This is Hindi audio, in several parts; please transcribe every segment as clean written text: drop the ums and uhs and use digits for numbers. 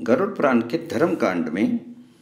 गरुड़ पुराण के धर्म कांड में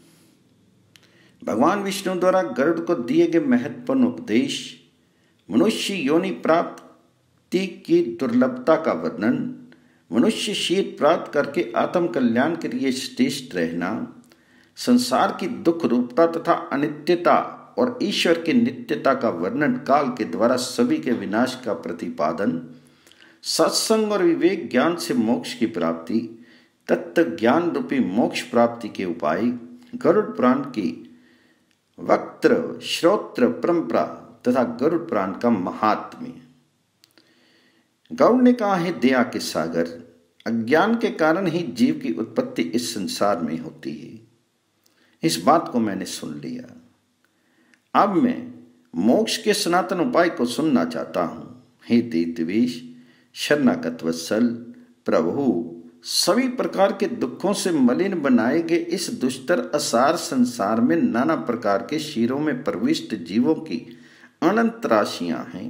भगवान विष्णु द्वारा गरुड़ को दिए गए महत्वपूर्ण उपदेश, मनुष्य योनि प्राप्ति की दुर्लभता का वर्णन, मनुष्य शीत प्राप्त करके आत्म कल्याण के लिए श्रेष्ठ रहना, संसार की दुख रूपता तथा अनित्यता और ईश्वर की नित्यता का वर्णन काल के द्वारा सभी के विनाश का प्रतिपादन, सत्संग और विवेक ज्ञान से मोक्ष की प्राप्ति, तत्व ज्ञान रूपी मोक्ष प्राप्ति के उपाय, गरुड़ पुराण की वक्त्र श्रोत्र परंपरा तथा गरुड़ पुराण का महात्म्य। गरुड़ ने कहा है, दया के सागर, अज्ञान के कारण ही जीव की उत्पत्ति इस संसार में होती है। इस बात को मैंने सुन लिया। अब मैं मोक्ष के सनातन उपाय को सुनना चाहता हूं। हे देवदेवेश, शरणागत वत्सल प्रभु, सभी प्रकार के दुखों से मलिन बनाए गए इस दुष्टर असार संसार में नाना प्रकार के शीरों में प्रविष्ट जीवों की अनंत राशियां हैं।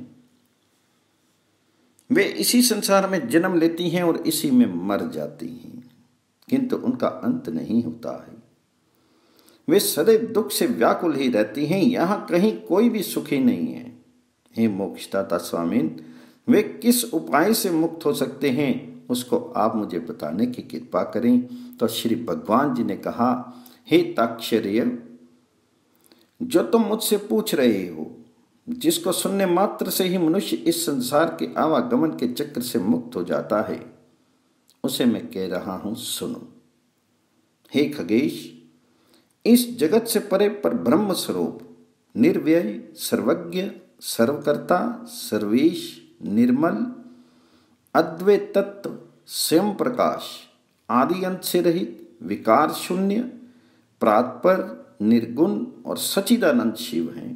वे इसी संसार में जन्म लेती हैं और इसी में मर जाती हैं, किंतु उनका अंत नहीं होता है। वे सदैव दुख से व्याकुल ही रहती हैं, यहां कहीं कोई भी सुखी नहीं है। हे मोक्षदाता स्वामिन, वे किस उपाय से मुक्त हो सकते हैं, उसको आप मुझे बताने की कृपा करें। तो श्री भगवान जी ने कहा, हे ताक्षर्य, जो तुम मुझसे पूछ रहे हो, जिसको सुनने मात्र से ही मनुष्य इस संसार के आवागमन के चक्र से मुक्त हो जाता है, उसे मैं कह रहा हूं, सुनो। हे खगेश, इस जगत से परे पर ब्रह्म स्वरूप, निर्व्यय, सर्वज्ञ, सर्वकर्ता, सर्वेश, निर्मल, अद्वैत तत्व, स्वयं प्रकाश, आदि अंत से रहित, विकार शून्य, प्रातपर, निर्गुण और सच्चिदानंद शिव हैं।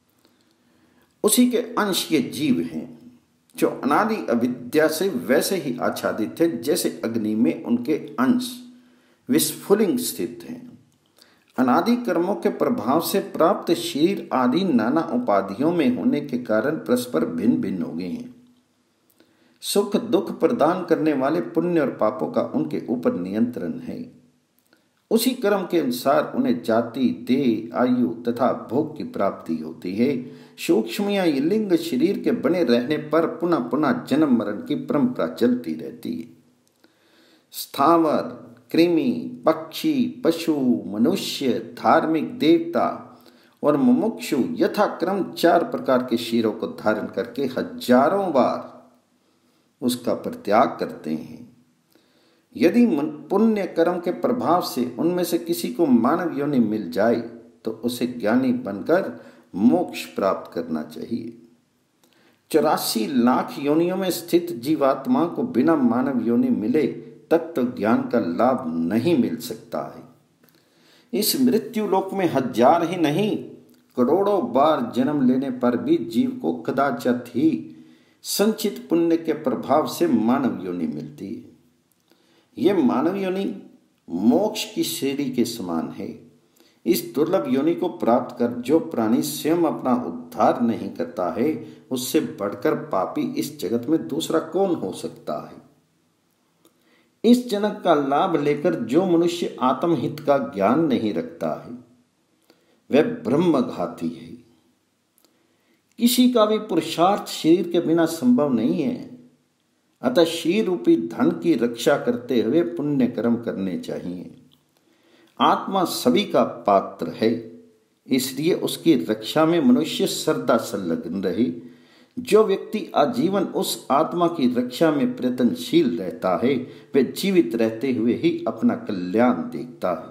उसी के अंश ये जीव हैं, जो अनादि अविद्या से वैसे ही आच्छादित हैं जैसे अग्नि में उनके अंश विस्फुलिंग स्थित हैं। अनादि कर्मों के प्रभाव से प्राप्त शरीर आदि नाना उपाधियों में होने के कारण परस्पर भिन्न भिन्न हो गए हैं। सुख दुख प्रदान करने वाले पुण्य और पापों का उनके ऊपर नियंत्रण है। उसी कर्म के अनुसार उन्हें जाति, देह, आयु तथा भोग की प्राप्ति होती है। सूक्ष्म या लिंग शरीर के बने रहने पर पुनः पुनः जन्म मरण की परंपरा चलती रहती है। स्थावर, कृमि, पक्षी, पशु, मनुष्य, धार्मिक, देवता और मुमुक्षु यथाक्रम 4 प्रकार के शरीरों को धारण करके हजारों बार उसका परित्याग करते हैं। यदि पुण्य कर्म के प्रभाव से उनमें से किसी को मानव योनि मिल जाए तो उसे ज्ञानी बनकर मोक्ष प्राप्त करना चाहिए। 84 लाख योनियों में स्थित जीवात्मा को बिना मानव योनि मिले तत्व ज्ञान का लाभ नहीं मिल सकता है। इस मृत्यु लोक में हजार ही नहीं, करोड़ों बार जन्म लेने पर भी जीव को कदाचित ही संचित पुण्य के प्रभाव से मानव योनि मिलती है। यह मानव योनि मोक्ष की सीढ़ी के समान है। इस दुर्लभ योनि को प्राप्त कर जो प्राणी स्वयं अपना उद्धार नहीं करता है, उससे बढ़कर पापी इस जगत में दूसरा कौन हो सकता है। इस जन्म का लाभ लेकर जो मनुष्य आत्महित का ज्ञान नहीं रखता है, वह ब्रह्मघाती है। किसी का भी पुरुषार्थ शरीर के बिना संभव नहीं है। अतः शरीर रूपी धन की रक्षा करते हुए पुण्य कर्म करने चाहिए। आत्मा सभी का पात्र है, इसलिए उसकी रक्षा में मनुष्य सदा संलग्न रहे। जो व्यक्ति आजीवन उस आत्मा की रक्षा में प्रयत्नशील रहता है, वह जीवित रहते हुए ही अपना कल्याण देखता है।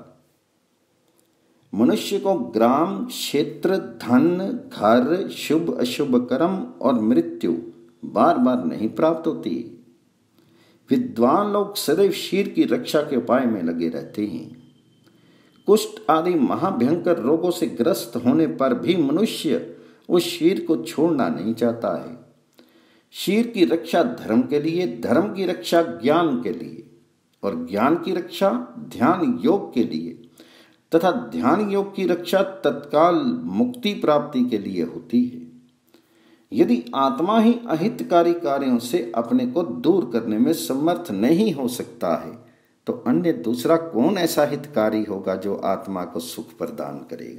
मनुष्य को ग्राम, क्षेत्र, धन, घर, शुभ अशुभ कर्म और मृत्यु बार बार नहीं प्राप्त होती। विद्वान लोग सदैव शरीर की रक्षा के उपाय में लगे रहते हैं। कुष्ठ आदि महाभयंकर रोगों से ग्रस्त होने पर भी मनुष्य उस शरीर को छोड़ना नहीं चाहता है। शरीर की रक्षा धर्म के लिए, धर्म की रक्षा ज्ञान के लिए और ज्ञान की रक्षा ध्यान योग के लिए तथा ध्यान योग की रक्षा तत्काल मुक्ति प्राप्ति के लिए होती है। यदि आत्मा ही अहितकारी कार्यों से अपने को दूर करने में समर्थ नहीं हो सकता है, तो अन्य दूसरा कौन ऐसा हितकारी होगा जो आत्मा को सुख प्रदान करेगा।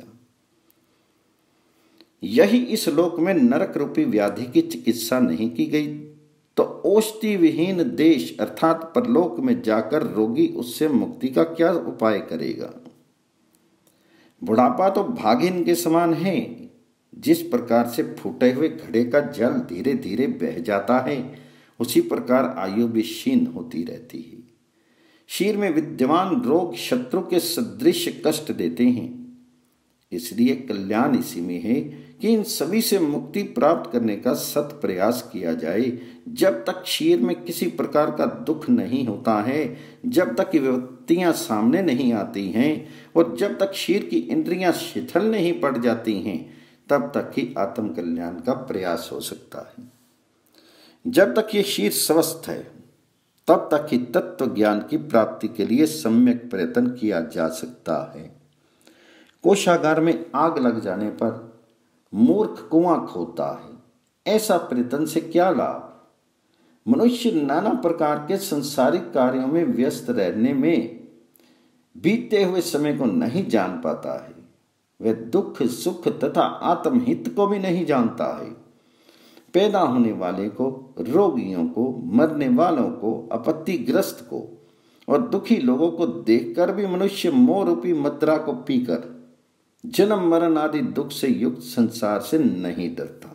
यही इस लोक में नरक रूपी व्याधि की चिकित्सा नहीं की गई तो औषधि विहीन देश अर्थात परलोक में जाकर रोगी उससे मुक्ति का क्या उपाय करेगा। बुढ़ापा तो भागिन के समान है। जिस प्रकार से फूटे हुए घड़े का जल धीरे धीरे बह जाता है, उसी प्रकार आयु भी क्षीण होती रहती है। शरीर में विद्यमान रोग शत्रु के सदृश कष्ट देते हैं। इसलिए कल्याण इसी में है कि इन सभी से मुक्ति प्राप्त करने का सत प्रयास किया जाए। जब तक शरीर में किसी प्रकार का दुख नहीं होता है, जब तक विपत्तियां सामने नहीं आती हैं और जब तक शरीर की इंद्रियां शिथिल नहीं पड़ जाती हैं, तब तक ही आत्म कल्याण का प्रयास हो सकता है। जब तक ये शरीर स्वस्थ है, तब तक ही तत्व ज्ञान की प्राप्ति के लिए सम्यक प्रयत्न किया जा सकता है। कोषागार में आग लग जाने पर मूर्ख कुआं खोदता है, ऐसा प्रयत्न से क्या लाभ। मनुष्य नाना प्रकार के संसारिक कार्यों में व्यस्त रहने में बीते हुए समय को नहीं जान पाता है। वह दुख सुख तथा आत्महित को भी नहीं जानता है। पैदा होने वाले को, रोगियों को, मरने वालों को, आपत्तिग्रस्त को और दुखी लोगों को देखकर भी मनुष्य मोह रूपी मदिरा को पीकर जन्म मरण आदि दुख से युक्त संसार से नहीं डरता।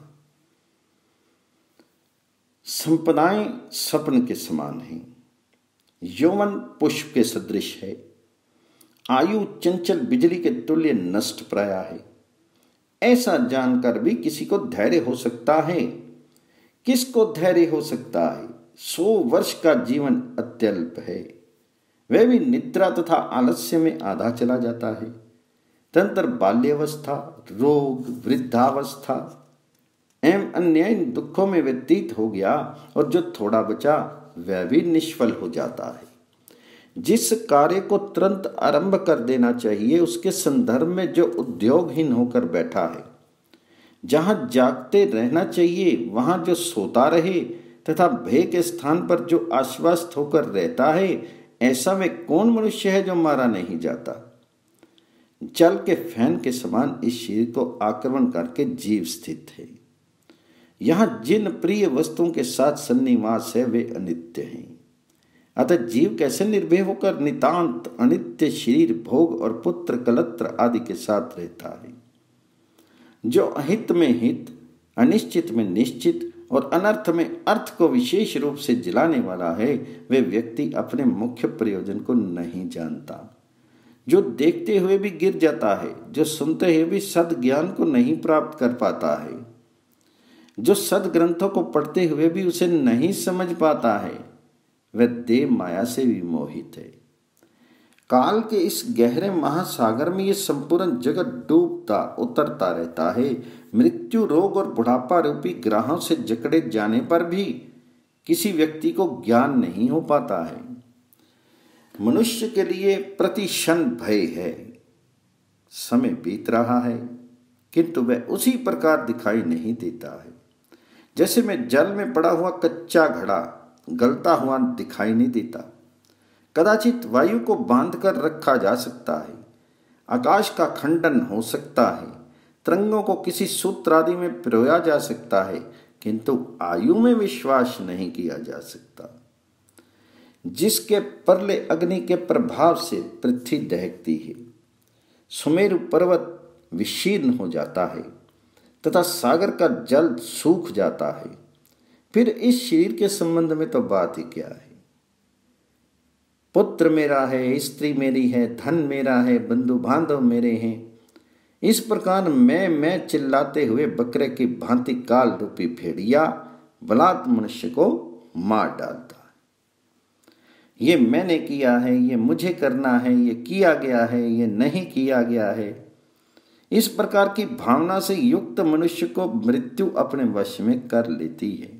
संपदाएं स्वप्न के समान हैं। यौवन पुष्प के सदृश है। आयु चंचल बिजली के तुल्य नष्ट प्राय है। ऐसा जानकर भी किसी को धैर्य हो सकता है। किसको धैर्य हो सकता है? 100 वर्ष का जीवन अत्यल्प है। वह भी निद्रा तथा आलस्य में आधा चला जाता है। तदंतर बाल्यावस्था, रोग, वृद्धावस्था एवं अन्य दुखों में व्यतीत हो गया और जो थोड़ा बचा वह भी निष्फल हो जाता है। जिस कार्य को तुरंत आरंभ कर देना चाहिए, उसके संदर्भ में जो उद्योगहीन होकर बैठा है, जहां जागते रहना चाहिए वहां जो सोता रहे तथा भय के स्थान पर जो आश्वस्त होकर रहता है, ऐसा वे कौन मनुष्य है जो मारा नहीं जाता। जल के फैन के समान इस शरीर को आक्रमण करके जीव स्थित है। यहां जिन प्रिय वस्तुओं के साथ सन्निवास है वे अनित्य हैं। अतः जीव कैसे निर्भय होकर नितांत अनित्य शरीर, भोग और पुत्र कलत्र आदि के साथ रहता है। जो अहित में हित, अनिश्चित में निश्चित और अनर्थ में अर्थ को विशेष रूप से जिलाने वाला है, वे व्यक्ति अपने मुख्य प्रयोजन को नहीं जानता। जो देखते हुए भी गिर जाता है, जो सुनते हुए भी सद ज्ञान को नहीं प्राप्त कर पाता है, जो सद ग्रंथों को पढ़ते हुए भी उसे नहीं समझ पाता है, वह देह माया से विमोहित है। काल के इस गहरे महासागर में ये संपूर्ण जगत डूबता उतरता रहता है। मृत्यु, रोग और बुढ़ापा रूपी ग्रहों से जकड़े जाने पर भी किसी व्यक्ति को ज्ञान नहीं हो पाता है। मनुष्य के लिए प्रति क्षण भय है। समय बीत रहा है किंतु वह उसी प्रकार दिखाई नहीं देता है। जैसे में जल में पड़ा हुआ कच्चा घड़ा गलता हुआ दिखाई नहीं देता। कदाचित वायु को बांधकर रखा जा सकता है, आकाश का खंडन हो सकता है, तरंगों को किसी सूत्र आदि में पिरोया जा सकता है, किंतु आयु में विश्वास नहीं किया जा सकता। जिसके परले अग्नि के प्रभाव से पृथ्वी दहकती है, सुमेरु पर्वत विशीर्ण हो जाता है तथा सागर का जल सूख जाता है, फिर इस शरीर के संबंध में तो बात ही क्या है। पुत्र मेरा है, स्त्री मेरी है, धन मेरा है, बंधु बांधव मेरे हैं, इस प्रकार मैं चिल्लाते हुए बकरे की भांति काल रूपी भेड़िया बलात् मनुष्य को मार डालता है। ये मैंने किया है, ये मुझे करना है, ये किया गया है, ये नहीं किया गया है, इस प्रकार की भावना से युक्त मनुष्य को मृत्यु अपने वश में कर लेती है।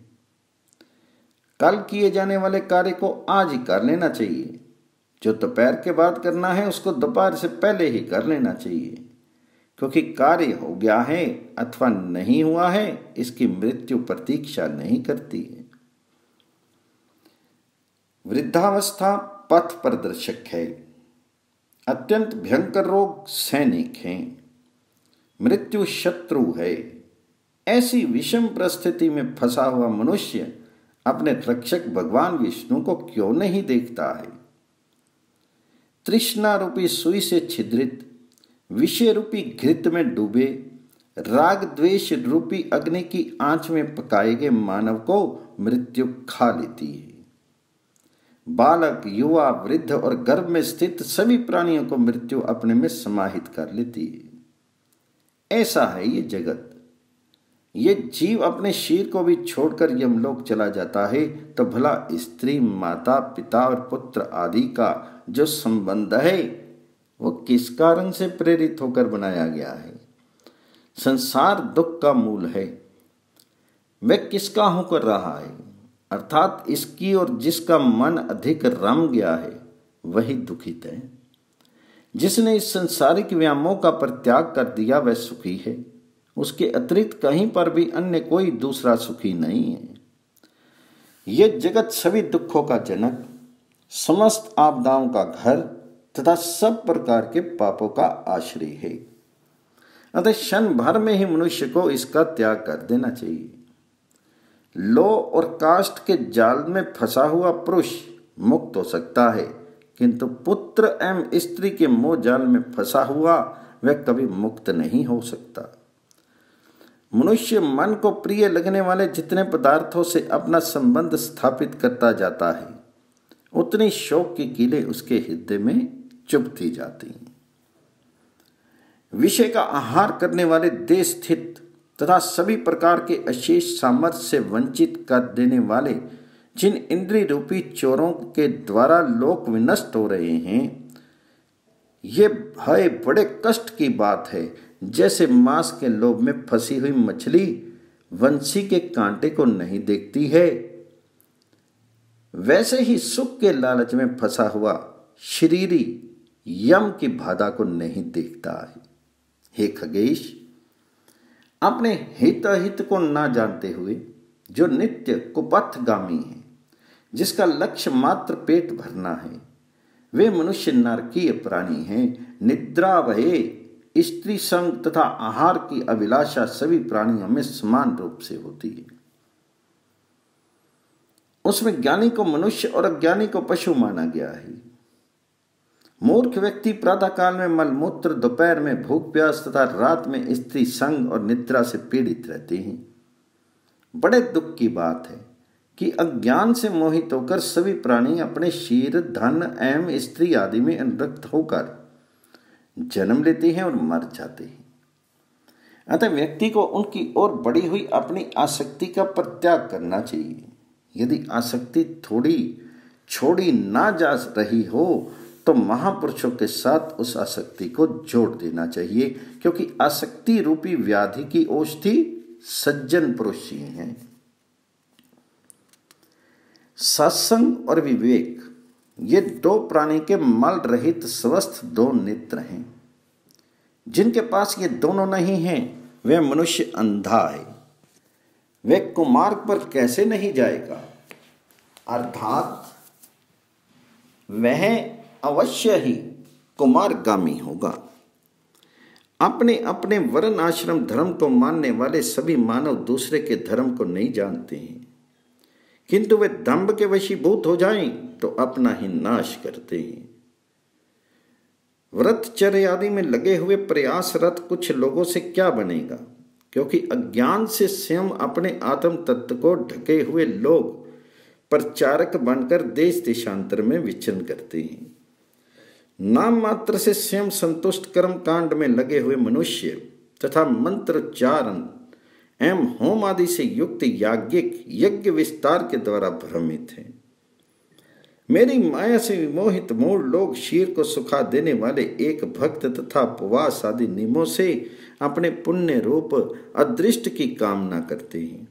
कल किए जाने वाले कार्य को आज ही कर लेना चाहिए। जो दोपहर के बाद करना है उसको दोपहर से पहले ही कर लेना चाहिए, क्योंकि कार्य हो गया है अथवा नहीं हुआ है, इसकी मृत्यु प्रतीक्षा नहीं करती है। वृद्धावस्था पथ प्रदर्शक है, अत्यंत भयंकर रोग सैनिक हैं, मृत्यु शत्रु है। ऐसी विषम परिस्थिति में फंसा हुआ मनुष्य अपने रक्षक भगवान विष्णु को क्यों नहीं देखता है? तृष्णा रूपी सुई से छिद्रित, विषय रूपी घृत में डूबे, राग द्वेष रूपी अग्नि की आंच में पकाए गए मानव को मृत्यु खा लेती है। बालक, युवा, वृद्ध और गर्भ में स्थित सभी प्राणियों को मृत्यु अपने में समाहित कर लेती है। ऐसा है ये जगत। ये जीव अपने शरीर को भी छोड़कर यमलोक चला जाता है तो भला स्त्री, माता, पिता और पुत्र आदि का जो संबंध है वो किस कारण से प्रेरित होकर बनाया गया है? संसार दुख का मूल है। वह किसका होकर रहा है? अर्थात इसकी और जिसका मन अधिक रम गया है वही दुखित है। जिसने इस संसारिक व्यामों का परित्याग कर दिया वह सुखी है। उसके अतिरिक्त कहीं पर भी अन्य कोई दूसरा सुखी नहीं है। यह जगत सभी दुखों का जनक, समस्त आपदाओं का घर तथा सब प्रकार के पापों का आश्रय है। अतः क्षण भर में ही मनुष्य को इसका त्याग कर देना चाहिए। लोह और काष्ठ के जाल में फंसा हुआ पुरुष मुक्त हो सकता है, किंतु पुत्र एवं स्त्री के मोह जाल में फंसा हुआ वह कभी मुक्त नहीं हो सकता। मनुष्य मन को प्रिय लगने वाले जितने पदार्थों से अपना संबंध स्थापित करता जाता है उतनी शोक की कीलें उसके हृदय में चुभती जाती हैं। विषय का आहार करने वाले देह स्थित तथा सभी प्रकार के अशेष सामर्थ्य से वंचित कर देने वाले जिन इंद्रिय रूपी चोरों के द्वारा लोक विनष्ट हो रहे हैं, ये भय बड़े कष्ट की बात है। जैसे मांस के लोभ में फंसी हुई मछली वंशी के कांटे को नहीं देखती है, वैसे ही सुख के लालच में फंसा हुआ शरीरी यम की बाधा को नहीं देखता है। हे खगेश, अपने हित को ना जानते हुए जो नित्य कुपथगामी है, जिसका लक्ष्य मात्र पेट भरना है, वे मनुष्य नरकीय प्राणी हैं। निद्रा, भय, स्त्री संग तथा आहार की अभिलाषा सभी प्राणियों में समान रूप से होती है। उसमें ज्ञानी को मनुष्य और अज्ञानी को पशु माना गया है। मूर्ख व्यक्ति प्रातः काल में मलमूत्र, दोपहर में भूख प्यास तथा रात में स्त्री संग और निद्रा से पीड़ित रहते हैं। बड़े दुख की बात है कि अज्ञान से मोहित होकर सभी प्राणी अपने शीर, धन एवं स्त्री आदि में अनुरक्त होकर जन्म लेते हैं और मर जाते हैं। अतः व्यक्ति को उनकी ओर बढ़ी हुई अपनी आसक्ति का परित्याग करना चाहिए। यदि आसक्ति थोड़ी छोड़ी ना जा रही हो तो महापुरुषों के साथ उस आसक्ति को जोड़ देना चाहिए, क्योंकि आसक्ति रूपी व्याधि की औषधि सज्जन पुरुष ही हैं। सत्संग और विवेक, ये दो प्राणी के मल रहित स्वस्थ दो नेत्र हैं। जिनके पास ये दोनों नहीं हैं वह मनुष्य अंधा है। वह कुमार्ग पर कैसे नहीं जाएगा? अर्थात वह अवश्य ही कुमार्गामी होगा। अपने अपने वर्ण आश्रम धर्म को मानने वाले सभी मानव दूसरे के धर्म को नहीं जानते हैं, किंतु वे दंभ के वशीभूत हो जाएं तो अपना ही नाश करते हैं। व्रतचर्य आदि में लगे हुए प्रयासरत कुछ लोगों से क्या बनेगा, क्योंकि अज्ञान से स्वयं अपने आत्म तत्व को ढके हुए लोग प्रचारक बनकर देश देशांतर में विचरण करते हैं। नाम मात्र से स्वयं संतुष्ट कर्म कांड में लगे हुए मनुष्य तथा मंत्रोच्चारण एवं होम आदि से युक्त याज्ञिक यज्ञ विस्तार के द्वारा भ्रमित है। मेरी माया से विमोहित मूढ़ लोग शीर को सुखा देने वाले एक भक्त तथा उपवास आदि नियमों से अपने पुण्य रूप अदृष्ट की कामना करते हैं।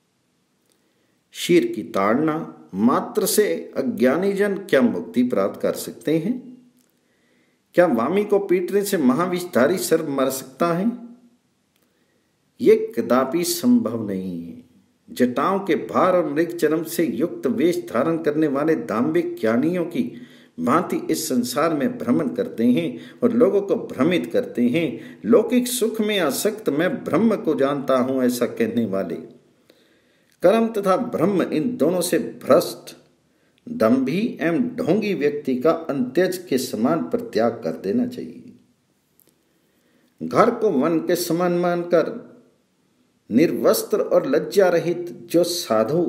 शीर की ताड़ना मात्र से अज्ञानी जन क्या मुक्ति प्राप्त कर सकते हैं? क्या वामी को पीटने से महाविषधारी सर्प मर सकता है? ये कदापि संभव नहीं है। जटाओं के भार और मृग चर्म से युक्त वेश धारण करने वाले दाम्भिक ज्ञानियों की भांति इस संसार में भ्रमण करते हैं और लोगों को भ्रमित करते हैं। लौकिक सुख में आसक्त मैं ब्रह्म को जानता हूं ऐसा कहने वाले कर्म तथा ब्रह्म इन दोनों से भ्रष्ट दंभी एवं ढोंगी व्यक्ति का अंत्यज के समान परित्याग कर देना चाहिए। घर को वन के समान मानकर निर्वस्त्र और लज्जा रहित जो साधु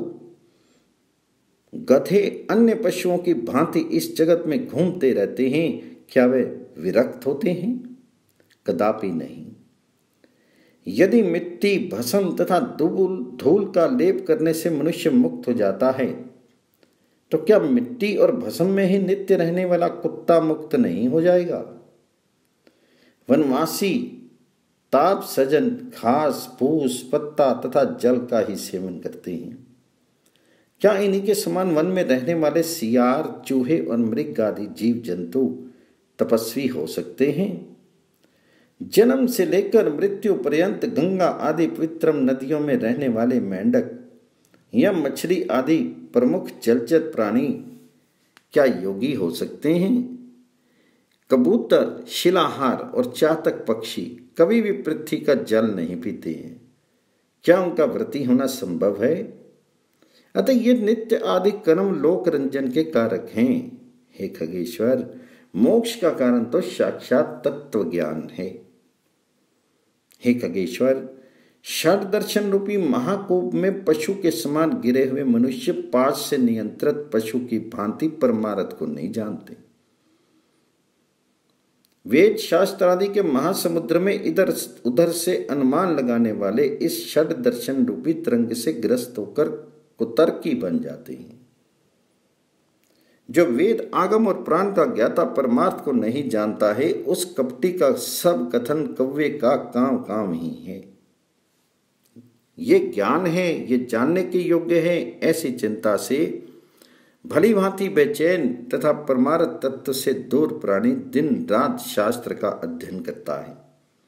गधे अन्य पशुओं की भांति इस जगत में घूमते रहते हैं, क्या वे विरक्त होते हैं? कदापि नहीं। यदि मिट्टी, भस्म तथा धूल का लेप करने से मनुष्य मुक्त हो जाता है, तो क्या मिट्टी और भस्म में ही नित्य रहने वाला कुत्ता मुक्त नहीं हो जाएगा? वनवासी ताप सजन घास फूस पत्ता तथा जल का ही सेवन करते हैं। क्या इन्हीं के समान वन में रहने वाले सियार, चूहे और मृग आदि जीव जंतु तपस्वी हो सकते हैं? जन्म से लेकर मृत्यु पर्यंत गंगा आदि पवित्र नदियों में रहने वाले मेंढक या मछली आदि प्रमुख जलचर प्राणी क्या योगी हो सकते हैं? कबूतर, शिलाहार और चातक पक्षी कभी भी पृथ्वी का जल नहीं पीते हैं। क्या उनका व्रती होना संभव है? अतः ये नित्य आदि कर्म लोक रंजन के कारक हैं। हे खगेश्वर, मोक्ष का कारण तो साक्षात तत्व ज्ञान है। हे खगेश्वर, षड दर्शन रूपी महाकूप में पशु के समान गिरे हुए मनुष्य पास से नियंत्रित पशु की भांति परमार्थ को नहीं जानते। वेद शास्त्र आदि के महासमुद्र में इधर उधर से अनुमान लगाने वाले इस षड दर्शन रूपी तरंग से ग्रस्त होकर कुतर्की बन जाते हैं। जो वेद आगम और प्राण का ज्ञाता परमार्थ को नहीं जानता है, उस कपटी का सब कथन कव्वे का काम काम ही है। ये ज्ञान है, ये जानने के योग्य है, ऐसी चिंता से भली भांति बेचैन तथा परमार्थ तत्व से दूर प्राणी दिन रात शास्त्र का अध्ययन करता है।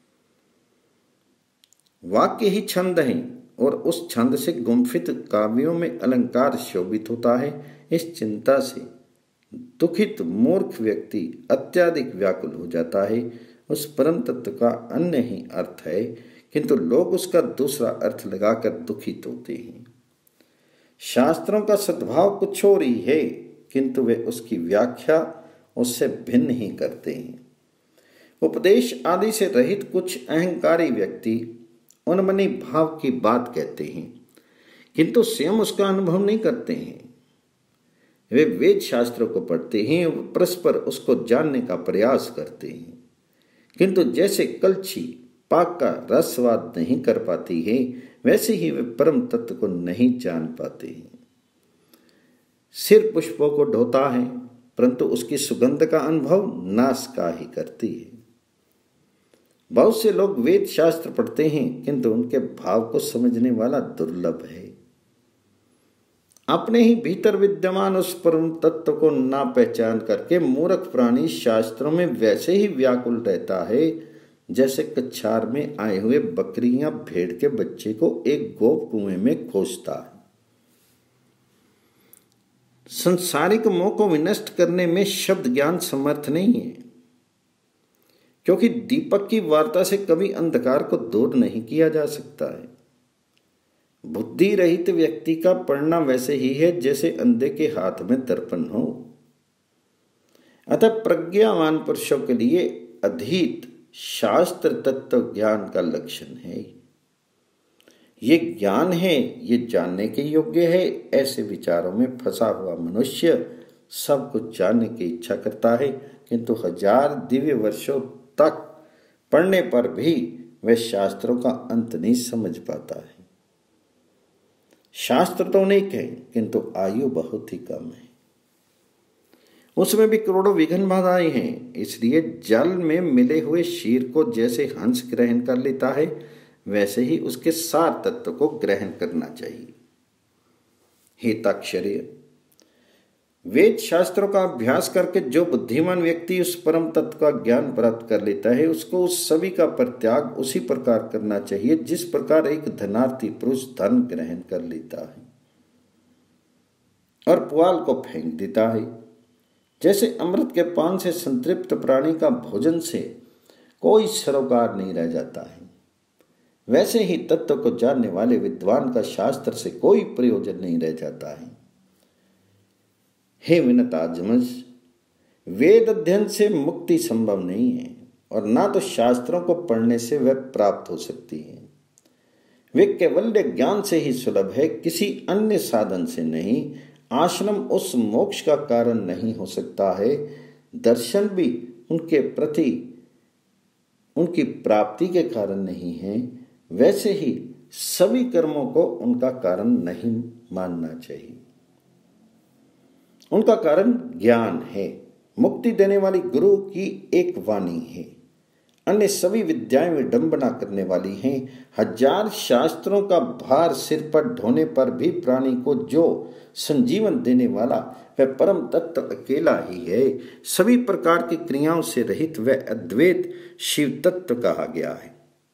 वाक्य ही छंद है और उस छंद से गुम्फित काव्यों में अलंकार शोभित होता है। इस चिंता से दुखित मूर्ख व्यक्ति अत्याधिक व्याकुल हो जाता है। उस परम तत्व का अन्य ही अर्थ है, किंतु लोग उसका दूसरा अर्थ लगाकर दुखित होते हैं। शास्त्रों का सद्भाव कुछ और ही है, किंतु वे उसकी व्याख्या उससे भिन्न ही करते हैं। उपदेश आदि से रहित कुछ अहंकारी व्यक्ति उन्मनी भाव की बात कहते हैं, किंतु स्वयं उसका अनुभव नहीं करते हैं। वे वेद शास्त्रों को पढ़ते हैं और परस्पर उसको जानने का प्रयास करते हैं, किंतु जैसे कलछी पाक का रसवाद नहीं कर पाती है, वैसे ही वे परम तत्व को नहीं जान पाते हैं। सिर पुष्पों को ढोता है, परंतु उसकी सुगंध का अनुभव नाश का ही करती है। बहुत से लोग वेद शास्त्र पढ़ते हैं, किंतु उनके भाव को समझने वाला दुर्लभ है। अपने ही भीतर विद्यमान उस परम तत्व को ना पहचान करके मूर्ख प्राणी शास्त्रों में वैसे ही व्याकुल रहता है, जैसे कछार में आए हुए बकरी या भेड़ के बच्चे को एक गोप कुएं में खोजता है। संसारिक मोह को विनष्ट करने में शब्द ज्ञान समर्थ नहीं है, क्योंकि दीपक की वार्ता से कभी अंधकार को दूर नहीं किया जा सकता है। बुद्धि रहित व्यक्ति का पढ़ना वैसे ही है जैसे अंधे के हाथ में दर्पण हो। अतः प्रज्ञावान पुरुषों के लिए अधीत शास्त्र तत्व ज्ञान का लक्षण है। ये ज्ञान है, ये जानने के योग्य है। ऐसे विचारों में फंसा हुआ मनुष्य सब कुछ जानने की इच्छा करता है, किंतु 1000 दिव्य वर्षों तक पढ़ने पर भी वह शास्त्रों का अंत नहीं समझ पाता है। शास्त्र तो अनेक है, किंतु आयु बहुत ही कम है। उसमें भी करोड़ों विघ्न बाधाएं हैं। इसलिए जल में मिले हुए क्षीर को जैसे हंस ग्रहण कर लेता है, वैसे ही उसके सार तत्व को ग्रहण करना चाहिए। हेताक्षर्य, वेद शास्त्रों का अभ्यास करके जो बुद्धिमान व्यक्ति उस परम तत्व का ज्ञान प्राप्त कर लेता है, उसको उस सभी का परित्याग उसी प्रकार करना चाहिए जिस प्रकार एक धनार्थी पुरुष धन ग्रहण कर लेता है और पुआल को फेंक देता है। जैसे अमृत के पान से संतृप्त प्राणी का भोजन से कोई सरोकार नहीं रह जाता है, वैसे ही तत्व को जानने वाले विद्वान का शास्त्र से कोई प्रयोजन नहीं रह जाता है। हे विनताजमस, वेद अध्ययन से मुक्ति संभव नहीं है और ना तो शास्त्रों को पढ़ने से वह प्राप्त हो सकती है। वे केवल ज्ञान से ही सुलभ है, किसी अन्य साधन से नहीं। आश्रम उस मोक्ष का कारण नहीं हो सकता है, दर्शन भी उनके प्रति उनकी प्राप्ति के कारण नहीं है। वैसे ही सभी कर्मों को उनका कारण नहीं मानना चाहिए। उनका कारण ज्ञान है, मुक्ति देने वाली गुरु की एक वाणी है। अन्य सभी विद्याएं विडंबना करने वाली हैं। हजार शास्त्रों का भार सिर पर ढोने पर भी प्राणी को जो संजीवन देने वाला वह परम तत्व अकेला ही है। सभी प्रकार की क्रियाओं से रहित वह अद्वैत शिव तत्व कहा गया है।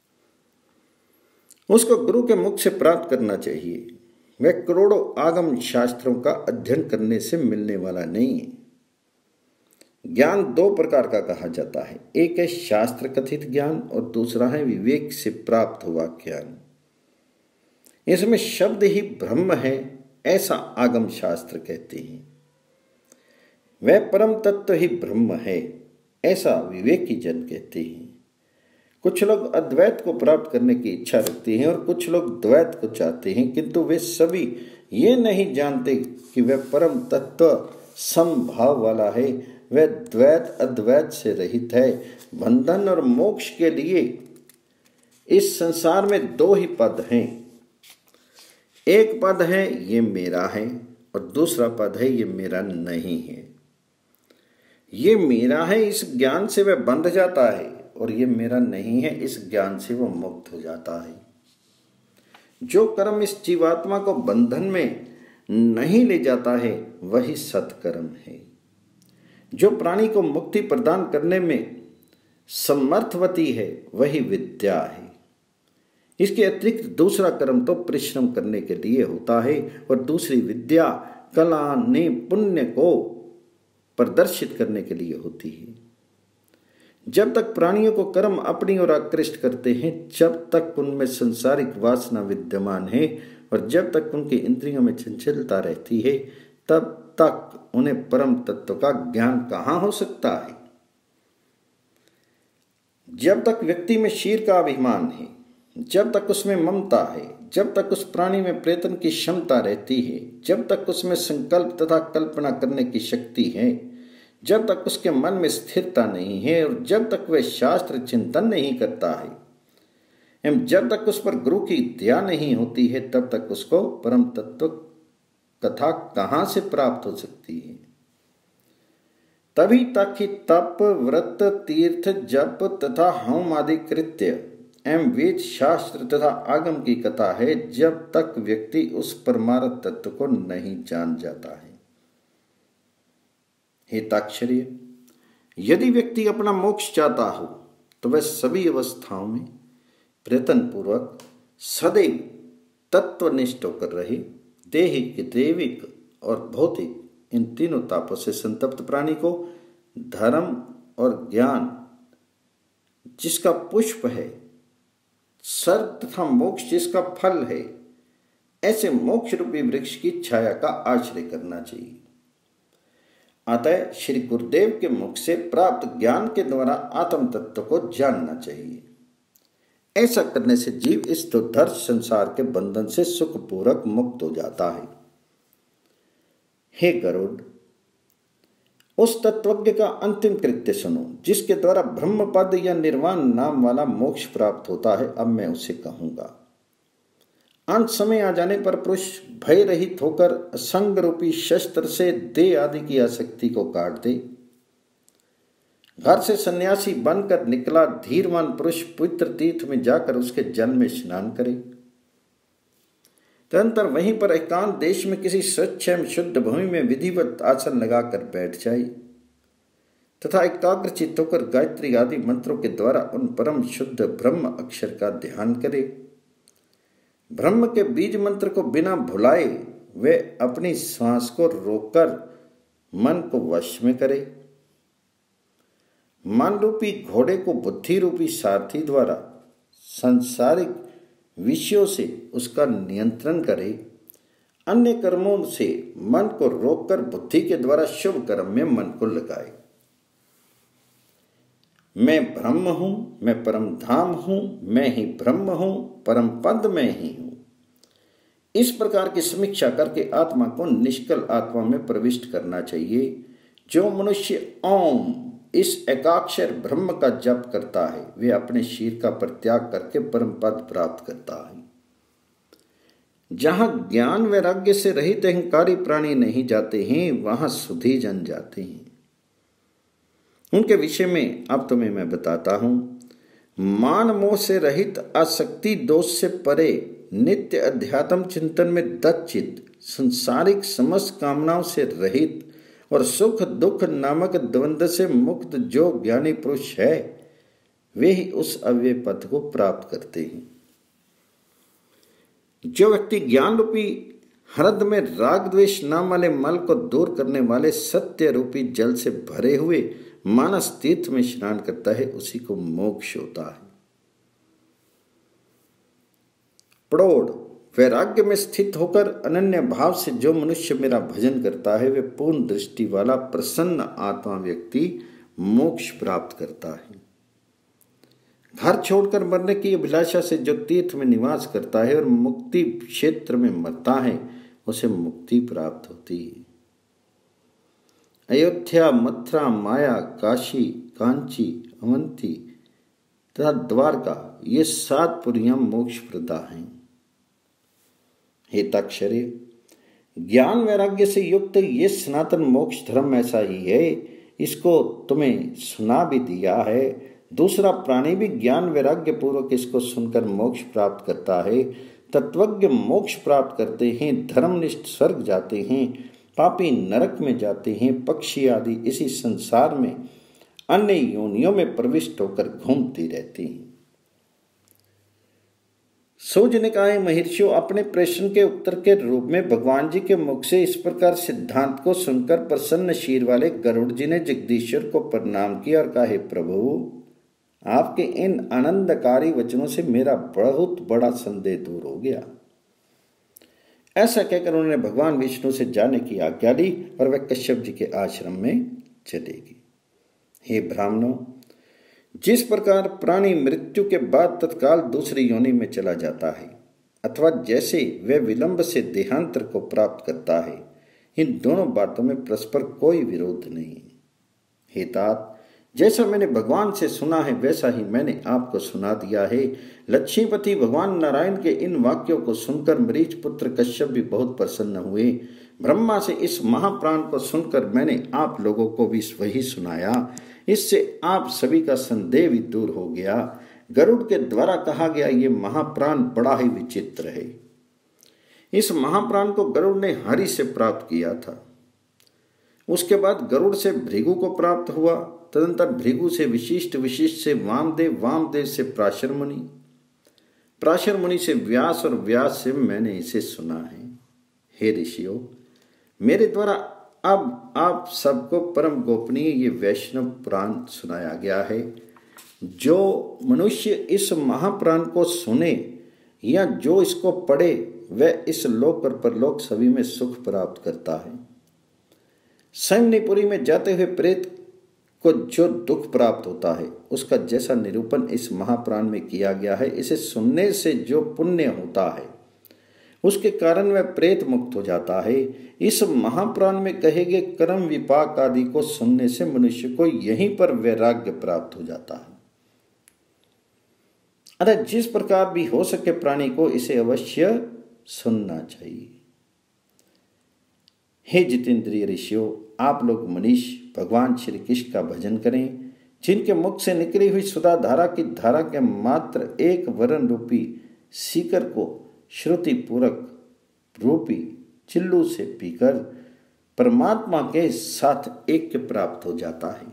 उसको गुरु के मुख से प्राप्त करना चाहिए। वह करोड़ों आगम शास्त्रों का अध्ययन करने से मिलने वाला नहीं है। ज्ञान दो प्रकार का कहा जाता है, एक है शास्त्र कथित ज्ञान और दूसरा है विवेक से प्राप्त हुआ ज्ञान। इसमें शब्द ही ब्रह्म है ऐसा आगम शास्त्र कहते हैं। वह परम तत्व ही ब्रह्म है ऐसा विवेकी जन कहते हैं। कुछ लोग अद्वैत को प्राप्त करने की इच्छा रखते हैं और कुछ लोग द्वैत को चाहते हैं, किंतु वे सभी ये नहीं जानते कि वह परम तत्व समभाव वाला है। वह द्वैत अद्वैत से रहित है। बंधन और मोक्ष के लिए इस संसार में दो ही पद हैं। एक पद है ये मेरा है और दूसरा पद है ये मेरा नहीं है। ये मेरा है इस ज्ञान से वह बंध जाता है और ये मेरा नहीं है इस ज्ञान से वह मुक्त हो जाता है। जो कर्म इस जीवात्मा को बंधन में नहीं ले जाता है वही सत्कर्म है। जो प्राणी को मुक्ति प्रदान करने में समर्थवती है वही विद्या है। इसके अतिरिक्त दूसरा कर्म तो परिश्रम करने के लिए होता है और दूसरी विद्या कला ने पुण्य को प्रदर्शित करने के लिए होती है। जब तक प्राणियों को कर्म अपनी ओर आकृष्ट करते हैं, जब तक उनमें संसारिक वासना विद्यमान है और जब तक उनकी इंद्रियों में चंचलता रहती है, तब तक उन्हें परम तत्व का ज्ञान कहां हो सकता है। जब तक व्यक्ति में शीर का अभिमान है, जब तक उसमें ममता है, जब तक उस प्राणी में प्रेतन की क्षमता रहती है, जब तक उसमें संकल्प तथा कल्पना करने की शक्ति है, जब तक उसके मन में स्थिरता नहीं है और जब तक वह शास्त्र चिंतन नहीं करता है एवं जब तक उस पर गुरु की दया नहीं होती है, तब तक उसको परम तत्व कथा कहां से प्राप्त हो सकती है। तभी तक ही तप, व्रत, तीर्थ, जप तथा होम आदि कृत्य एवं वेद शास्त्र तथा आगम की कथा है, जब तक व्यक्ति उस परमार्थ तत्व को नहीं जान जाता है। हे ताक्षर्य, यदि व्यक्ति अपना मोक्ष चाहता हो तो वह सभी अवस्थाओं में प्रयत्न पूर्वक सदैव तत्वनिष्ठ होकर रहे। देहिक, दैविक और भौतिक इन तीनों तापों से संतप्त प्राणी को धर्म और ज्ञान जिसका पुष्प है, सर्व तथा मोक्ष जिसका फल है, ऐसे मोक्ष रूपी वृक्ष की छाया का आश्रय करना चाहिए। अतः श्री गुरुदेव के मुख से प्राप्त ज्ञान के द्वारा आत्म तत्व को जानना चाहिए। ऐसा करने से जीव इस दुर्धर संसार के बंधन से सुखपूर्वक मुक्त हो जाता है। हे गरुड़, उस तत्वज्ञ का अंतिम कृत्य सुनो जिसके द्वारा ब्रह्म पद या निर्वाण नाम वाला मोक्ष प्राप्त होता है। अब मैं उसे कहूंगा। अंत समय आ जाने पर पुरुष भय रहित होकर असंग रूपी शस्त्र से देह आदि की आसक्ति को काट दे। घर से सन्यासी बनकर निकला धीरवान पुरुष पवित्र तीर्थ में जाकर उसके जल में स्नान करे। तदनंतर वहीं पर एकांत देश में किसी स्वच्छ एवं शुद्ध भूमि में विधिवत आसन लगाकर बैठ जाए तथा एकाग्र चित्त होकर गायत्री आदि मंत्रों के द्वारा उन परम शुद्ध ब्रह्म अक्षर का ध्यान करे। ब्रह्म के बीज मंत्र को बिना भुलाए वे अपनी सांस को रोककर मन को वश में करे, मन रूपी घोड़े को बुद्धि रूपी सारथी द्वारा सांसारिक विषयों से उसका नियंत्रण करे, अन्य कर्मों से मन को रोककर बुद्धि के द्वारा शुभ कर्म में मन को लगाए। मैं ब्रह्म हूं, मैं परम धाम हूं, मैं ही ब्रह्म हूं, परम पद में ही हूं। इस प्रकार की समीक्षा करके आत्मा को निष्कल आत्मा में प्रविष्ट करना चाहिए। जो मनुष्य ओम इस एकाक्षर ब्रह्म का जप करता है वे अपने शरीर का परित्याग करके परम पद प्राप्त करता है। जहां ज्ञान वैराग्य से रहित अहंकारी प्राणी नहीं जाते हैं वहां सुधी जन जाते हैं। उनके विषय में अब तुम्हें मैं बताता हूं। मान मोह से रहित, आसक्ति दोष से परे, नित्य अध्यात्म चिंतन में दच्चित, संसारिक समस्त कामनाओं से रहित और सुख दुख नामक द्वंद्व से मुक्त जो ज्ञानी पुरुष है वे ही उस अव्यय पद को प्राप्त करते हैं। जो व्यक्ति ज्ञान रूपी हृदय में राग द्वेष नाम वाले मल को दूर करने वाले सत्य रूपी जल से भरे हुए मानस तीर्थ में स्नान करता है उसी को मोक्ष होता है। प्रौढ़ वैराग्य में स्थित होकर अनन्य भाव से जो मनुष्य मेरा भजन करता है वे पूर्ण दृष्टि वाला प्रसन्न आत्मा व्यक्ति मोक्ष प्राप्त करता है। घर छोड़कर मरने की अभिलाषा से जो तीर्थ में निवास करता है और मुक्ति क्षेत्र में मरता है उसे मुक्ति प्राप्त होती है। अयोध्या, मथुरा, माया, काशी, कांची, अवंती तथा द्वारका ये 7 पुरियां मोक्ष प्रदा हैं। हेताक्षरे, ज्ञान वैराग्य से युक्त ये सनातन मोक्ष धर्म ऐसा ही है, इसको तुम्हें सुना भी दिया है। दूसरा प्राणी भी ज्ञान वैराग्य पूर्वक इसको सुनकर मोक्ष प्राप्त करता है। तत्वज्ञ मोक्ष प्राप्त करते हैं, धर्मनिष्ठ स्वर्ग जाते हैं, पापी नरक में जाते हैं, पक्षी आदि इसी संसार में अन्य योनियों में प्रविष्ट होकर घूमती रहती हैं। सूर्यनिकाय महर्षियों अपने प्रश्न के उत्तर के रूप में भगवान जी के मुख से इस प्रकार सिद्धांत को सुनकर प्रसन्न शीर वाले गरुड़ जी ने जगदीश्वर को प्रणाम किया और कहा, प्रभु आपके इन आनंदकारी वचनों से मेरा बहुत बड़ा संदेह दूर हो गया। ऐसा कहकर उन्होंने भगवान विष्णु से जाने की आज्ञा ली और वह कश्यप जी के आश्रम में चलेगी। हे ब्राह्मणों, जिस प्रकार प्राणी मृत्यु के बाद तत्काल दूसरी योनि में चला जाता है अथवा जैसे वह विलंब से देहांतर को प्राप्त करता है, इन दोनों बातों में परस्पर कोई विरोध नहीं। हे तात, जैसा मैंने भगवान से सुना है वैसा ही मैंने आपको सुना दिया है। लक्ष्मीपति भगवान नारायण के इन वाक्यों को सुनकर मरीच पुत्र कश्यप भी बहुत प्रसन्न हुए। ब्रह्मा से इस महाप्राण को सुनकर मैंने आप लोगों को भी वही सुनाया। इससे आप सभी का संदेह भी दूर हो गया। गरुड़ के द्वारा कहा गया ये महाप्राण बड़ा ही विचित्र है। इस महाप्राण को गरुड़ ने हरि से प्राप्त किया था। उसके बाद गरुड़ से भृगु को प्राप्त हुआ, तदंतर भृगु से विशिष्ट, विशिष्ट से वामदेव, वामदेव से प्राशर मुनि, प्राशर मुनि से व्यास और व्यास से मैंने इसे सुना है। हे ऋषियों, मेरे द्वारा अब आप सबको परम गोपनीय ये वैष्णव पुराण सुनाया गया है। जो मनुष्य इस महापुराण को सुने या जो इसको पढ़े वह इस लोक और परलोक सभी में सुख प्राप्त करता है। सैमनीपुरी में जाते हुए प्रेत को जो दुख प्राप्त होता है उसका जैसा निरूपण इस महापुराण में किया गया है। इसे सुनने से जो पुण्य होता है उसके कारण वह प्रेत मुक्त हो जाता है। इस महापुराण में कहे गए कर्म विपाक आदि को सुनने से मनुष्य को यहीं पर वैराग्य प्राप्त हो जाता है। अतः जिस प्रकार भी हो सके प्राणी को इसे अवश्य सुनना चाहिए। हे जितेंद्रिय ऋषियों, आप लोग मनीष भगवान श्री कृष्ण का भजन करें, जिनके मुख से निकली हुई सुधा धारा की धारा के मात्र एक वरण रूपी सीकर को श्रुति पूरक रूपी चिल्लू से पीकर परमात्मा के साथ ऐक्य प्राप्त हो जाता है।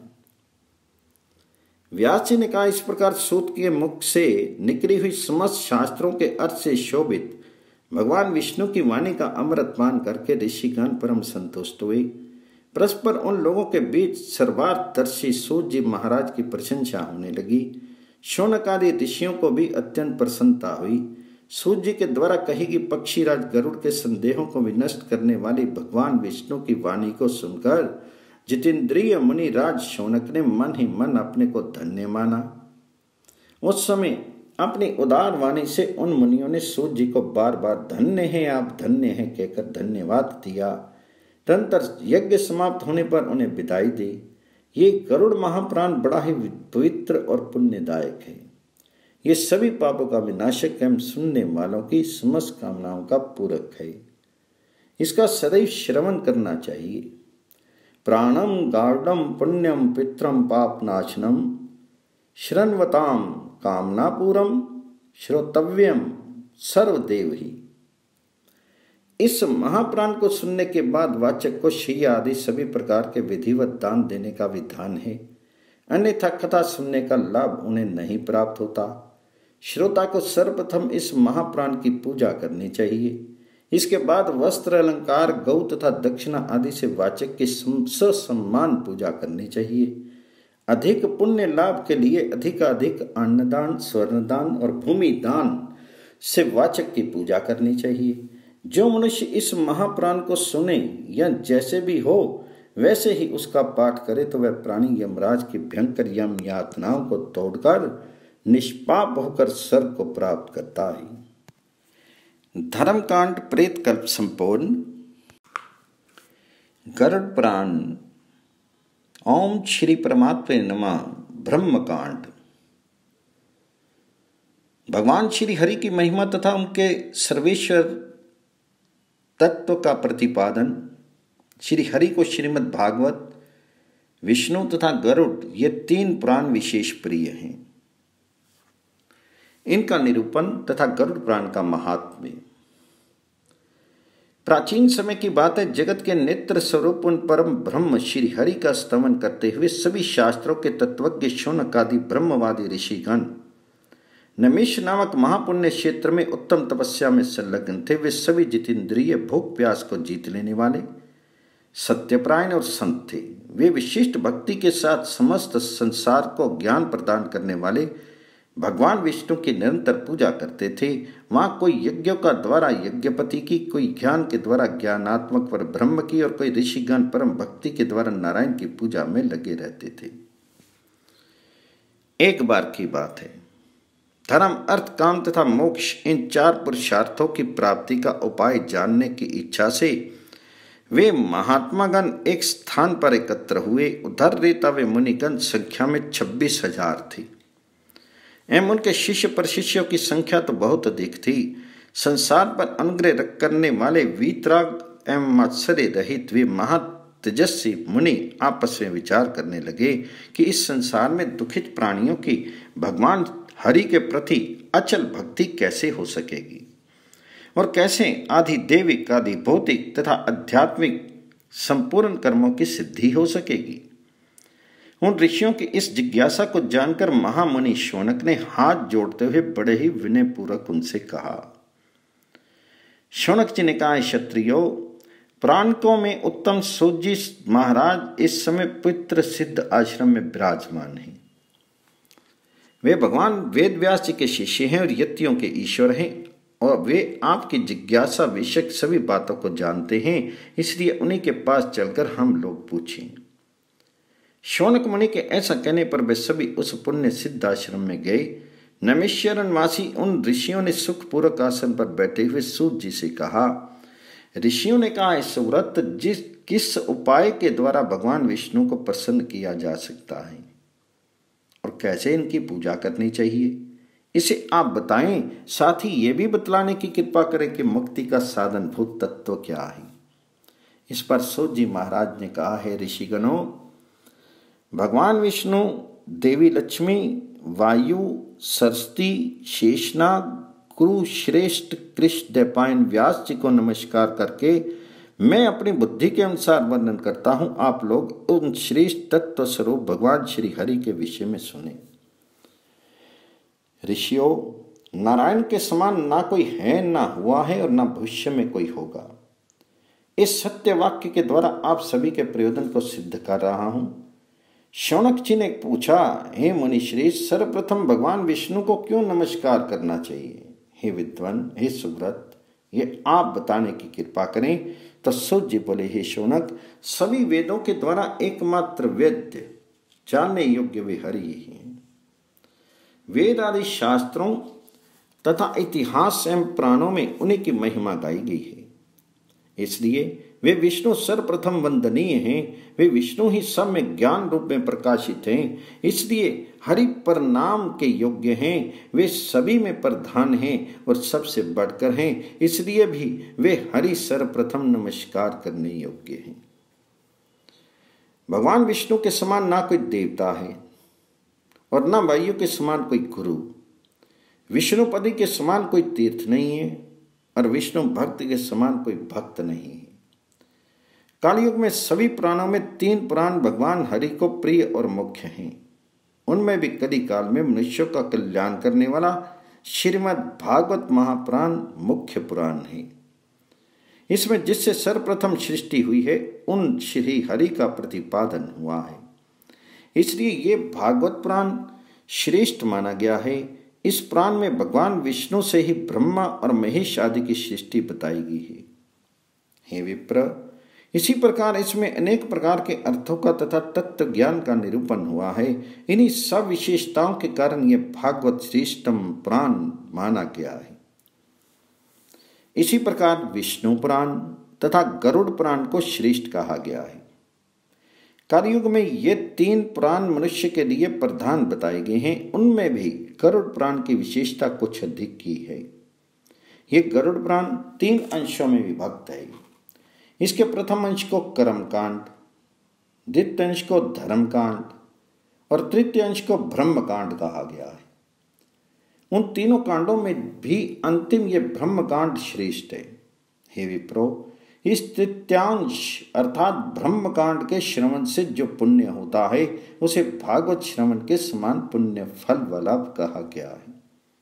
व्यास जी ने कहा, इस प्रकार सूत के मुख से निकली हुई समस्त शास्त्रों के अर्थ से शोभित भगवान विष्णु की वाणी का अमृत पान करके ऋषिगण परम संतुष्ट हुए। परस्पर उन लोगों के बीच सर्वार्थदर्शी सूत जी महाराज की प्रशंसा होने लगी। शौनक आदि ऋषियों को भी अत्यंत प्रसन्नता हुई। सूत जी के द्वारा कही गई पक्षीराज गरुड़ के संदेहों को विनष्ट करने वाली भगवान विष्णु की वाणी को सुनकर जितेंद्रिय मुनि राज शौनक ने मन ही मन अपने को धन्य माना। उस समय अपनी उदार वाणी से उन मुनियों ने सूत जी को बार बार धन्य है आप धन्य हैं कहकर धन्यवाद दिया। तदनंतर यज्ञ समाप्त होने पर उन्हें विदाई दी। ये गरुड़ महाप्राण बड़ा ही पवित्र और पुण्यदायक है। ये सभी पापों का विनाशक एवं सुनने वालों की समस्त कामनाओं का पूरक है। इसका सदैव श्रवण करना चाहिए। प्राणम गाढ़म पुण्यम पित्रम पाप नाशनम श्रृण्वताम कामनापूरम श्रोतव्यम सर्वदेव ही। इस महाप्राण को सुनने के बाद वाचक को शैया आदि सभी प्रकार के विधिवत दान देने का विधान है, अन्यथा कथा सुनने का लाभ उन्हें नहीं प्राप्त होता। श्रोता को सर्वप्रथम इस महाप्राण की पूजा करनी चाहिए। इसके बाद वस्त्र अलंकार गौ तथा दक्षिणा आदि से वाचक की ससम्मान पूजा करनी चाहिए। अधिक पुण्य लाभ के लिए अधिकाधिक अन्नदान स्वर्णदान और भूमि दान से वाचक की पूजा करनी चाहिए। जो मनुष्य इस महाप्राण को सुने या जैसे भी हो वैसे ही उसका पाठ करे तो वह प्राणी यमराज की भयंकर यम यातनाओं को तोड़कर निष्पाप होकर स्वर्ग को प्राप्त करता है। धर्मकांड प्रेत कल्प संपूर्ण। गरुड़ पुराण। ओम श्री परमात्मे नमः। ब्रह्मकांड। भगवान श्री हरि की महिमा तथा उनके सर्वेश्वर तत्व का प्रतिपादन। श्री हरि को श्रीमद् भागवत, विष्णु तथा गरुड़ ये तीन पुराण विशेष प्रिय हैं। इनका निरूपण तथा गरुड़ पुराण का महात्म्य। प्राचीन समय की बात है, जगत के नेत्र स्वरूप उन परम ब्रह्म श्री हरि का स्तवन करते हुए सभी शास्त्रों के तत्वज्ञ शौनक आदि ब्रह्मवादी ऋषिगण नमिष नामक महापुण्य क्षेत्र में उत्तम तपस्या में संलग्न थे। वे सभी जितेंद्रिय भोग प्यास को जीत लेने वाले सत्यपरायण और संत थे। वे विशिष्ट भक्ति के साथ समस्त संसार को ज्ञान प्रदान करने वाले भगवान विष्णु की निरंतर पूजा करते थे। वहाँ कोई यज्ञों का द्वारा यज्ञपति की, कोई ज्ञान के द्वारा ज्ञानात्मक पर ब्रह्म की और कोई ऋषिगण परम भक्ति के द्वारा नारायण की पूजा में लगे रहते थे। एक बार की बात है, धर्म अर्थ काम तथा मोक्ष इन चार पुरुषार्थों की प्राप्ति का उपाय जानने की इच्छा से वे महात्मागण एक स्थान पर एकत्र हुए। उधर रहता वे मुनिगण संख्या में 26,000 थी एवं उनके शिष्य प्रशिष्यों की संख्या तो बहुत अधिक थी। संसार पर अनुग्रह करने वाले वीतराग एवं मात्सर्य रहित वे महातेजस्वी मुनि आपस में विचार करने लगे कि इस संसार में दुखित प्राणियों की भगवान हरि के प्रति अचल भक्ति कैसे हो सकेगी और कैसे आदि देविक आदि भौतिक तथा आध्यात्मिक संपूर्ण कर्मों की सिद्धि हो सकेगी। उन ऋषियों की इस जिज्ञासा को जानकर महामुनि शौनक ने हाथ जोड़ते हुए बड़े ही विनय पूर्वक उनसे कहा। शौनक जी ने कहा, क्षत्रियो, प्राणकों में उत्तम सूत जी महाराज इस समय पवित्र सिद्ध आश्रम में विराजमान हैं। वे भगवान वेद व्यास जी के शिष्य हैं और यतियों के ईश्वर हैं और वे आपकी जिज्ञासा विषयक सभी बातों को जानते हैं, इसलिए उन्हीं के पास चलकर हम लोग पूछें। शौनक मुनि के ऐसा कहने पर वे सभी उस पुण्य सिद्ध आश्रम में गए। नैमिषारण्यवासी उन ऋषियों ने सुखपूर्वक आसन पर बैठे हुए सूत जी से कहा। ऋषियों ने कहा, सुव्रत, किस उपाय के द्वारा भगवान विष्णु को प्रसन्न किया जा सकता है और कैसे इनकी पूजा करनी चाहिए, इसे आप बताएं। साथ ही ये भी बतलाने की कृपा करें कि मुक्ति का साधनभूत तत्व क्या है। इस पर सूत जी महाराज ने कहा, है ऋषिगणों, भगवान विष्णु, देवी लक्ष्मी, वायु, सरस्वती, शेषनाग, गुरु श्रेष्ठ कृष्ण द्वैपायन व्यास जी को नमस्कार करके मैं अपनी बुद्धि के अनुसार वर्णन करता हूं। आप लोग उन श्रेष्ठ तत्व स्वरूप भगवान श्री हरि के विषय में सुने। ऋषियों, नारायण के समान ना कोई है, ना हुआ है और ना भविष्य में कोई होगा। इस सत्य वाक्य के द्वारा आप सभी के प्रयोजन को सिद्ध कर रहा हूं। शौनक जी ने पूछा, हे मुनिश्रेष्ठ, सर्वप्रथम भगवान विष्णु को क्यों नमस्कार करना चाहिए? हे विद्वान, हे सुव्रत, ये आप बताने की कृपा करें। तो सूत जी बोले, हे शौनक, सभी वेदों के द्वारा एकमात्र वेद्य जानने योग्य वे हरि ही हैं। वेद आदि शास्त्रों तथा इतिहास एवं पुराणों में उन्हीं की महिमा गाई गई है। इसलिए वे विष्णु सर्वप्रथम वंदनीय हैं। वे विष्णु ही सब में ज्ञान रूप में प्रकाशित हैं, इसलिए हरि प्रणाम के योग्य हैं। वे सभी में प्रधान हैं और सबसे बढ़कर हैं, इसलिए भी वे हरि सर्वप्रथम नमस्कार करने योग्य हैं। भगवान विष्णु के समान ना कोई देवता है और ना वायु के समान कोई गुरु। विष्णुपदी के समान कोई तीर्थ नहीं है और विष्णु भक्त के समान कोई भक्त नहीं है। कालयुग में सभी पुराणों में 3 पुराण भगवान हरि को प्रिय और मुख्य हैं। उनमें भी कली काल में मनुष्यों का कल्याण करने वाला श्रीमद् भागवत महापुराण मुख्य पुराण है। इसमें जिससे सर्वप्रथम सृष्टि हुई है उन श्री हरि का प्रतिपादन हुआ है, इसलिए ये भागवत पुराण श्रेष्ठ माना गया है। इस पुराण में भगवान विष्णु से ही ब्रह्मा और महेश आदि की सृष्टि बताई गई है। हे विप्र, इसी प्रकार इसमें अनेक प्रकार के अर्थों का तथा तत्व ज्ञान का निरूपण हुआ है। इन्हीं सब विशेषताओं के कारण यह भागवत श्रेष्ठतम पुराण माना गया है। इसी प्रकार विष्णु पुराण तथा गरुड़ पुराण को श्रेष्ठ कहा गया है। कलयुग में ये 3 पुराण मनुष्य के लिए प्रधान बताए गए हैं। उनमें भी गरुड़ पुराण की विशेषता कुछ अधिक की है। ये गरुड़ पुराण 3 अंशों में विभक्त है। इसके प्रथम अंश को कर्म कांड, द्वितीय अंश को धर्म कांड और तृतीय अंश को ब्रह्म कांड कहा गया है। उन तीनों कांडों में भी अंतिम ये ब्रह्म कांड श्रेष्ठ है। हे विप्रो, इस तृतीयांश अर्थात ब्रह्म कांड के श्रवण से जो पुण्य होता है उसे भागवत श्रवण के समान पुण्य फल वाला कहा गया है।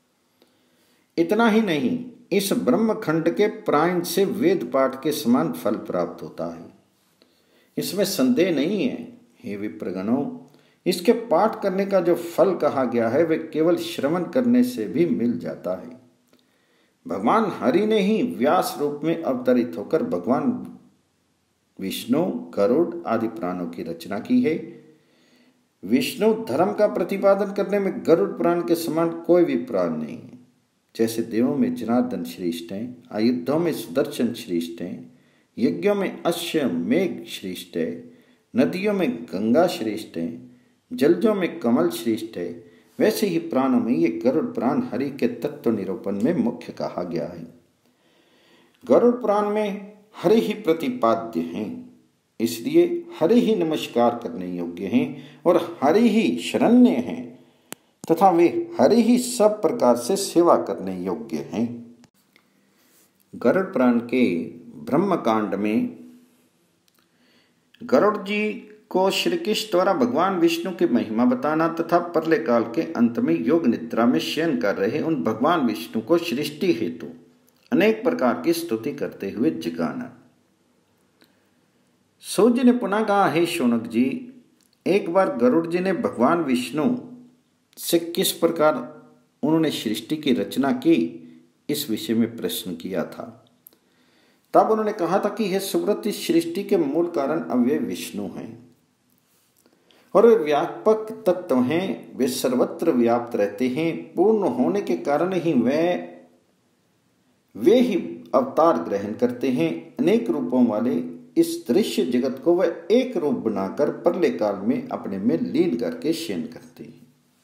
इतना ही नहीं, इस ब्रह्म खंड के पारायण से वेद पाठ के समान फल प्राप्त होता है, इसमें संदेह नहीं है। हे विप्रगणों, इसके पाठ करने का जो फल कहा गया है वह केवल श्रवण करने से भी मिल जाता है। भगवान हरि ने ही व्यास रूप में अवतरित होकर भगवान विष्णु, गरुड़ आदि पुराणों की रचना की है। विष्णु धर्म का प्रतिपादन करने में गरुड़ पुराण के समान कोई भी पुराण नहीं है। जैसे देवों में जनार्दन श्रेष्ठ हैं, आयुधों में सुदर्शन श्रेष्ठ हैं, यज्ञों में अश्वमेघ श्रेष्ठ है, नदियों में गंगा श्रेष्ठ है, जलजों में कमल श्रेष्ठ है, वैसे ही पुराणों में ये गरुड़ पुराण हरि के तत्व निरूपण में मुख्य कहा गया है। गरुड़ पुराण में हरि ही प्रतिपाद्य हैं, इसलिए हरि ही नमस्कार करने योग्य हैं और हरि ही शरण्य हैं तथा वे हरि ही सब प्रकार से सेवा करने योग्य हैं। गरुड़ पुराण के ब्रह्म कांड में गरुड़ जी को श्री कृष्ण द्वारा भगवान विष्णु की महिमा बताना तथा प्रलय काल के अंत में योग निद्रा में शयन कर रहे उन भगवान विष्णु को सृष्टि हेतु अनेक प्रकार की स्तुति करते हुए जगाना। सूत जी ने पुनः कहा, हे शौनक जी, एक बार गरुड़ जी ने भगवान विष्णु से किस प्रकार उन्होंने सृष्टि की रचना की इस विषय में प्रश्न किया था। तब उन्होंने कहा था कि हे सुव्रत, इस सृष्टि के मूल कारण अव्यय विष्णु हैं और वे व्यापक तत्व हैं। वे सर्वत्र व्याप्त रहते हैं। पूर्ण होने के कारण ही वे ही अवतार ग्रहण करते हैं। अनेक रूपों वाले इस दृश्य जगत को वह एक रूप बनाकर प्रलय काल में अपने में लीन करके शयन करते हैं।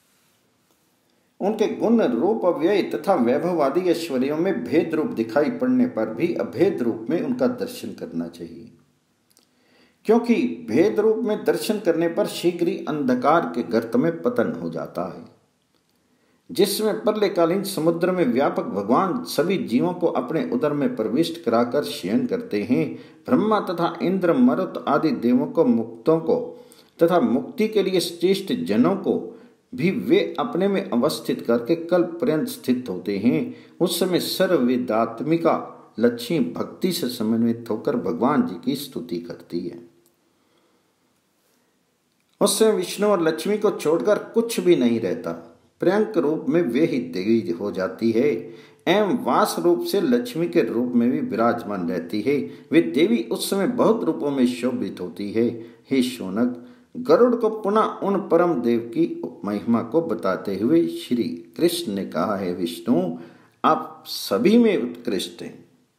उनके गुण, रूप, अव्यय तथा वैभवादी ऐश्वर्यों में भेद रूप दिखाई पड़ने पर भी अभेद रूप में उनका दर्शन करना चाहिए, क्योंकि भेद रूप में दर्शन करने पर शीघ्र ही अंधकार के गर्त में पतन हो जाता है, जिसमें प्रलयकालीन समुद्र में व्यापक भगवान सभी जीवों को अपने उदर में प्रविष्ट कराकर शयन करते हैं। ब्रह्मा तथा इंद्र, मरुत आदि देवों को, मुक्तों को तथा मुक्ति के लिए श्रेष्ठ जनों को भी वे अपने में अवस्थित करके कल्प पर्यंत स्थित होते हैं। उस समय सर्ववेदात्मिका लक्ष्मी भक्ति से समन्वित होकर भगवान जी की स्तुति करती है। उससे विष्णु और लक्ष्मी को छोड़कर कुछ भी नहीं रहता। पर्यंक रूप में वे ही देवी हो जाती है एवं वास रूप से लक्ष्मी के रूप में भी विराजमान रहती है। वे देवी उस समय बहुत रूपों में शोभित होती है। हे शौनक, गरुड़ को पुनः उन परम देव की महिमा को बताते हुए श्री कृष्ण ने कहा है, विष्णु आप सभी में उत्कृष्ट हैं।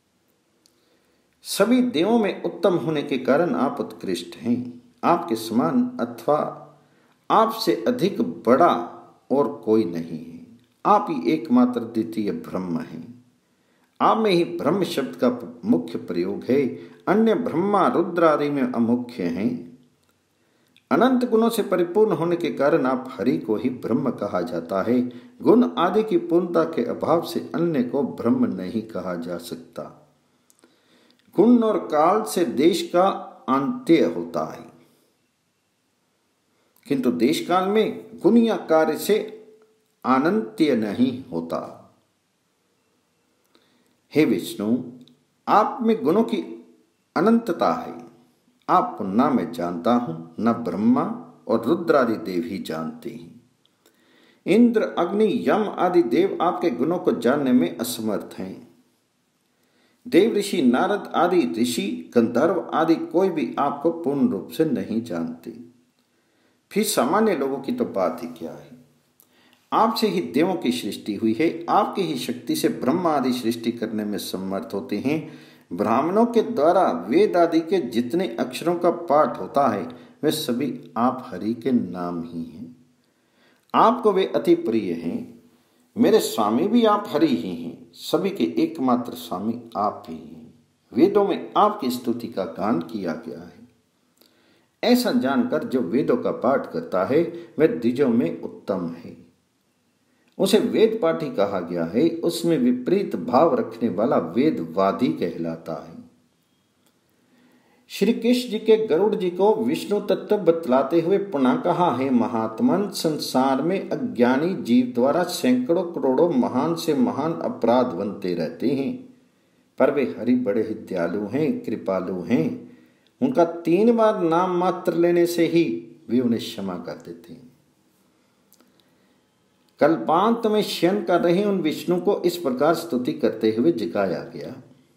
सभी देवों में उत्तम होने के कारण आप उत्कृष्ट हैं। आपके समान अथवा आपसे अधिक बड़ा और कोई नहीं है। आप ही एकमात्र द्वितीय ब्रह्म हैं। आप में ही ब्रह्म शब्द का मुख्य प्रयोग है। अन्य ब्रह्मा रुद्र आदि में अमुख्य हैं। अनंत गुणों से परिपूर्ण होने के कारण आप हरि को ही ब्रह्म कहा जाता है। गुण आदि की पूर्णता के अभाव से अन्य को ब्रह्म नहीं कहा जा सकता। गुण और काल से देश का अंत्य होता है, किंतु देश काल में गुण या कार्य से अनंत्य नहीं होता। हे विष्णु, आप में गुणों की अनंतता है। आप न मैं जानता हूं, न ब्रह्मा और रुद्र आदि देव ही जानते हैं। इंद्र, अग्नि, यम आदि देव आपके गुणों को जानने में असमर्थ हैं। देव ऋषि, नारद आदि ऋषि, गंधर्व आदि कोई भी आपको पूर्ण रूप से नहीं जानते। फिर सामान्य लोगों की तो बात ही क्या है। आपसे ही देवों की सृष्टि हुई है। आपकी ही शक्ति से ब्रह्मा आदि सृष्टि करने में समर्थ होते हैं। ब्राह्मणों के द्वारा वेद आदि के जितने अक्षरों का पाठ होता है वे सभी आप हरि के नाम ही हैं। आपको वे अति प्रिय हैं। मेरे स्वामी भी आप हरि ही हैं। सभी के एकमात्र स्वामी आप ही हैं। वेदों में आपकी स्तुति का गान किया गया है। ऐसा जानकर जो वेदों का पाठ करता है वह द्विजों में उत्तम है। उसे वेद पाठी कहा गया है। उसमें विपरीत भाव रखने वाला वेदवादी कहलाता है। श्री कृष्ण जी के गरुड़ जी को विष्णु तत्व बतलाते हुए पुनः कहा है, महात्मन, संसार में अज्ञानी जीव द्वारा सैकड़ों करोड़ों महान से महान अपराध बनते रहते हैं, पर वे हरि बड़े ही दयालु हैं, कृपालु हैं। उनका 3 बार नाम मात्र लेने से ही वे उन्हें क्षमा कर देते हैं। कल्पांत में शयन कर रहे उन विष्णु को इस प्रकार स्तुति करते हुए जगाया गया।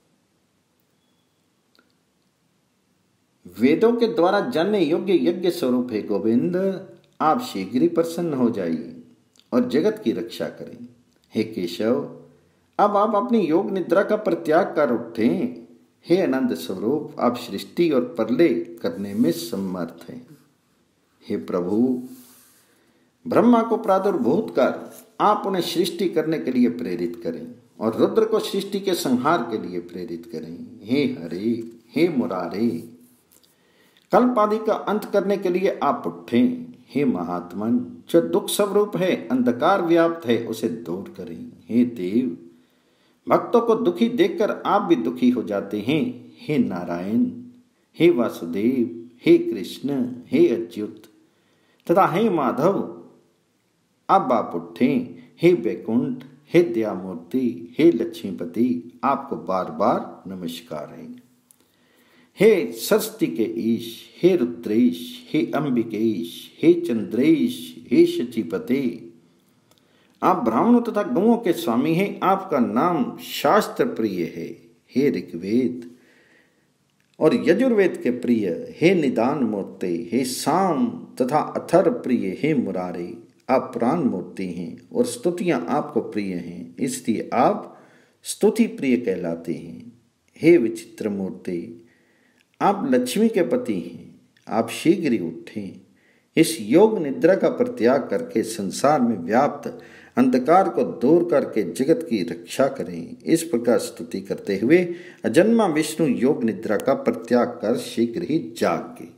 वेदों के द्वारा जानने योग्य यज्ञ स्वरूप है गोविंद, आप शीघ्र ही प्रसन्न हो जाइए और जगत की रक्षा करें। हे केशव, अब आप अपनी योग निद्रा का परित्याग कर उठें। हे आनंद स्वरूप, आप सृष्टि और प्रलय करने में समर्थ हैं। हे प्रभु, ब्रह्मा को प्रादुर्भूत कर आप उन्हें सृष्टि करने के लिए प्रेरित करें और रुद्र को सृष्टि के संहार के लिए प्रेरित करें। हे हरे, हे मुरारे, कल्प आदि का अंत करने के लिए आप उठें। हे महात्मन, जो दुख स्वरूप है, अंधकार व्याप्त है, उसे दूर करें। हे देव, भक्तों को दुखी देखकर आप भी दुखी हो जाते हैं। हे नारायण, हे वासुदेव, हे कृष्ण, हे अच्युत तथा हे माधव, अब आप उठें। हे वैकुंठ, हे दयामूर्ति, हे लक्ष्मीपति, आपको बार बार नमस्कार है। हे सरस्वती के ईश, हे रुद्रेश, हे अंबिकेश, हे चंद्रेश, हे शचीपते, आप ब्राह्मणों तथा गौओं के स्वामी हैं। आपका नाम शास्त्र प्रिय है। हे ऋग्वेद और यजुर्वेद के प्रिय, हे निदान मूर्ति, हे साम तथा अथर्व प्रिय, हे मुरारे, आप पुराण मूर्ति हैं और स्तुतियां आपको प्रिय हैं, इसलिए आप स्तुति प्रिय कहलाते हैं। हे विचित्र मूर्ति, आप लक्ष्मी के पति हैं। आप शीघ्र ही उठें। इस योग निद्रा का परित्याग करके संसार में व्याप्त अंधकार को दूर करके जगत की रक्षा करें। इस प्रकार स्तुति करते हुए अजन्मा विष्णु योग निद्रा का परित्याग कर शीघ्र ही जाग गए।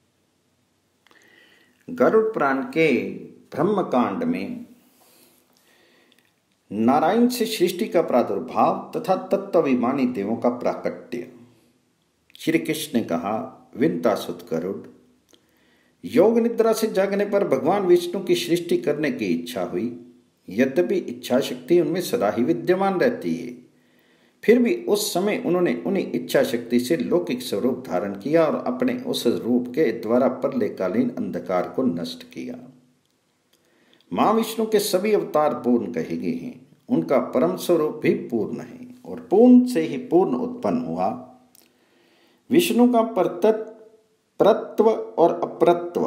गरुड़ पुराण के ब्रह्मकांड में नारायण से सृष्टि का प्रादुर्भाव तथा तत्वाभिमानी देवों का प्राकट्य। श्री कृष्ण ने कहा, विंतासुत गरुड़, योग निद्रा से जागने पर भगवान विष्णु की सृष्टि करने की इच्छा हुई। यद्यपि इच्छा शक्ति उनमें सदा ही विद्यमान रहती है, फिर भी उस समय उन्होंने उन्हीं इच्छा शक्ति से लौकिक स्वरूप धारण किया और अपने उस रूप के द्वारा प्रलयकालीन अंधकार को नष्ट किया। मां विष्णु के सभी अवतार पूर्ण कहे गए हैं। उनका परम स्वरूप भी पूर्ण है और पूर्ण से ही पूर्ण उत्पन्न हुआ। विष्णु का परत्व और अपरत्व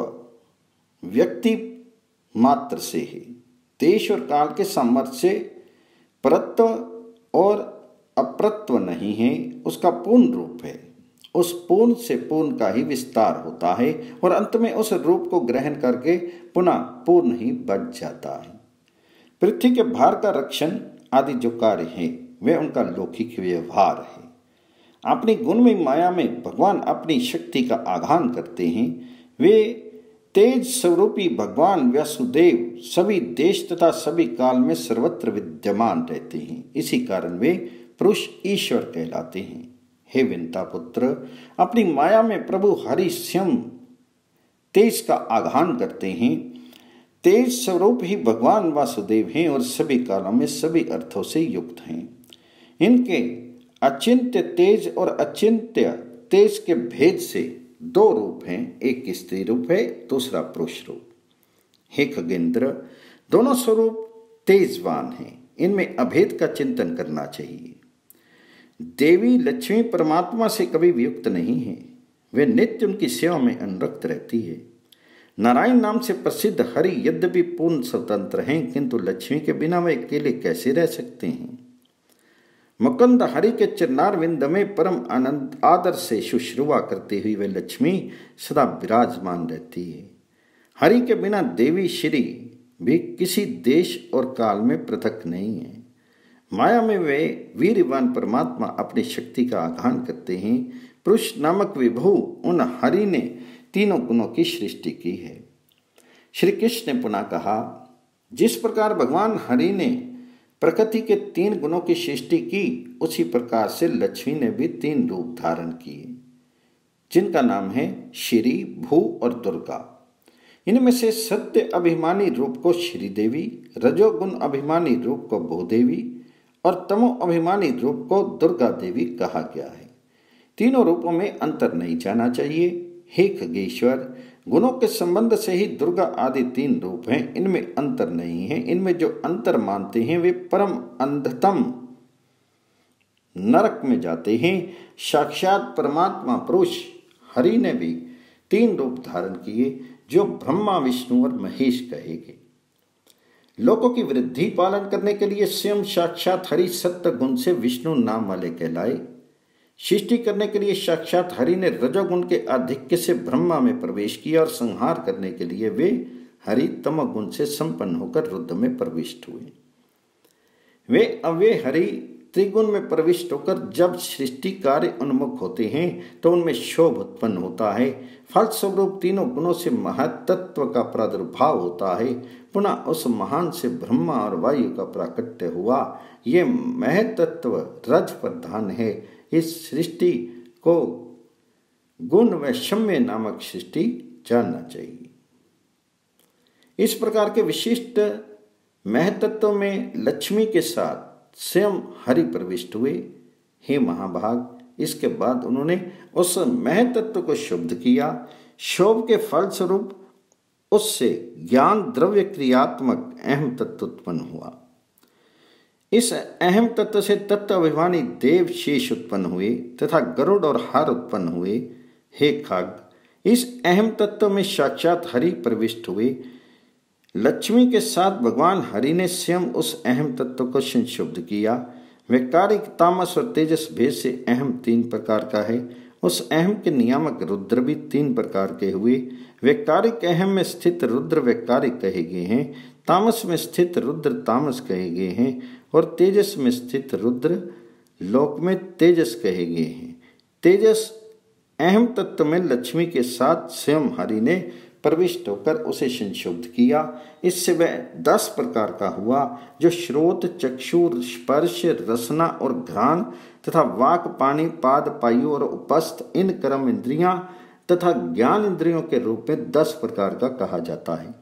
व्यक्ति मात्र से है। देश और काल के सामर्थ्य से परत्व और अपरत्व नहीं है, उसका पूर्ण रूप है। उस पूर्ण से पूर्ण का ही विस्तार होता है और अंत में उस रूप को ग्रहण करके पुनः पूर्ण ही बच जाता है। पृथ्वी के भार का रक्षण आदि जो कार्य है वे उनका लौकिक व्यवहार है। अपनी गुणमयी माया में भगवान अपनी शक्ति का आघान करते हैं। वे तेज स्वरूपी भगवान वासुदेव सभी देश तथा सभी काल में सर्वत्र विद्यमान रहते हैं। इसी कारण वे पुरुष ईश्वर कहलाते हैं। हे विंता पुत्र, अपनी माया में प्रभु हरि स्वयं तेज का आघान करते हैं। तेज स्वरूप ही भगवान वासुदेव हैं और सभी कालों में सभी अर्थों से युक्त हैं। इनके अचिंत्य तेज और अचिंत्य तेज के भेद से दो रूप हैं, एक स्त्री रूप है, दूसरा पुरुष रूप। हे खगेंद्र, दोनों स्वरूप तेजवान हैं। इनमें अभेद का चिंतन करना चाहिए। देवी लक्ष्मी परमात्मा से कभी वियुक्त नहीं है। वे नित्य उनकी सेवा में अनुरक्त रहती है। नारायण नाम से प्रसिद्ध हरि यद्यपि पूर्ण स्वतंत्र हैं, किंतु लक्ष्मी के बिना वे अकेले कैसे रह सकते हैं। मुकुंद हरि के चरणारविंद में परम आनंद आदर से शुश्रूषा करते हुए वे लक्ष्मी सदा विराजमान रहती है। हरि के बिना देवी श्री भी किसी देश और काल में पृथक नहीं है। माया में वे वीरवान परमात्मा अपनी शक्ति का आघान करते हैं। पुरुष नामक विभु उन हरि ने तीनों गुणों की सृष्टि की है। श्री कृष्ण ने पुनः कहा, जिस प्रकार भगवान हरि ने प्रकृति के 3 गुणों की सृष्टि की, उसी प्रकार से लक्ष्मी ने भी 3 रूप धारण किए, जिनका नाम है श्री, भू और दुर्गा। इनमें से सत्य अभिमानी रूप को श्रीदेवी, रजोगुण अभिमानी रूप को भूदेवी और तमो अभिमानी रूप को दुर्गा देवी कहा गया है। तीनों रूपों में अंतर नहीं जाना चाहिए। हे खगेश्वर, गुणों के संबंध से ही दुर्गा आदि 3 रूप हैं, इनमें अंतर नहीं है। इनमें जो अंतर मानते हैं वे परम अंधतम नरक में जाते हैं। साक्षात परमात्मा पुरुष हरि ने भी 3 रूप धारण किए, जो ब्रह्मा, विष्णु और महेश कहे गए। लोकों की वृद्धि पालन करने के लिए स्वयं साक्षात हरि सत्य गुण से विष्णु नाम वाले कहलाए। सृष्टि करने के लिए साक्षात हरि ने रजोगुण के आधिक्य से ब्रह्मा में प्रवेश किया और संहार करने के लिए वे हरि तमोगुण से संपन्न होकर रुद्र में प्रविष्ट हुए। वे अव्यय हरि त्रिगुण में प्रविष्ट होकर जब सृष्टि कार्य उन्मुख होते हैं तो उनमें शोभ उत्पन्न होता है। फलस्वरूप तीनों गुणों से महत्त्व का प्रादुर्भाव होता है। पुनः उस महान से ब्रह्मा और वायु का प्राकट्य हुआ। ये महत्त्व रज प्रधान है। इस सृष्टि को गुण वैषम्य नामक सृष्टि जानना चाहिए। इस प्रकार के विशिष्ट महत्त्व में लक्ष्मी के साथ स्वयं हरि प्रविष्ट हुए। हे महाभाग, इसके बाद उन्होंने उस महत्त्व को शुद्ध किया। शोभ के फलस्वरूप उससे ज्ञान द्रव्य क्रियात्मक अहम तत्व उत्पन्न हुआ। इस अहम तत्व से तत्व अभिमानी देव शेष उत्पन्न हुए तथा गरुड़ और हार उत्पन्न हुए। हे खग, इस अहम तत्व में साक्षात हरि प्रविष्ट हुए। लक्ष्मी के साथ भगवान हरि ने स्वयं उस अहम तत्व को संशुद्ध किया। वैकारिक तामस और तेजस भेद से अहम 3 प्रकार का है। उस अहम के नियामक रुद्र भी 3 प्रकार के हुए। वैकारिक अहम में स्थित रुद्र वैकारिक कहे गए हैं, तामस में स्थित रुद्र तामस कहे गए हैं और तेजस में स्थित रुद्र लोक में तेजस कहे गए हैं। तेजस अहम तत्व में लक्ष्मी के साथ स्वयं हरि ने प्रविष्ट होकर उसे संशुद्ध किया। इससे वह 10 प्रकार का हुआ, जो श्रोत, चक्षुर, स्पर्श, रसना और घ्राण तथा वाक, पानी, पाद, पायु और उपस्थ इन कर्म इंद्रियां तथा ज्ञान इंद्रियों के रूप में 10 प्रकार का कहा जाता है।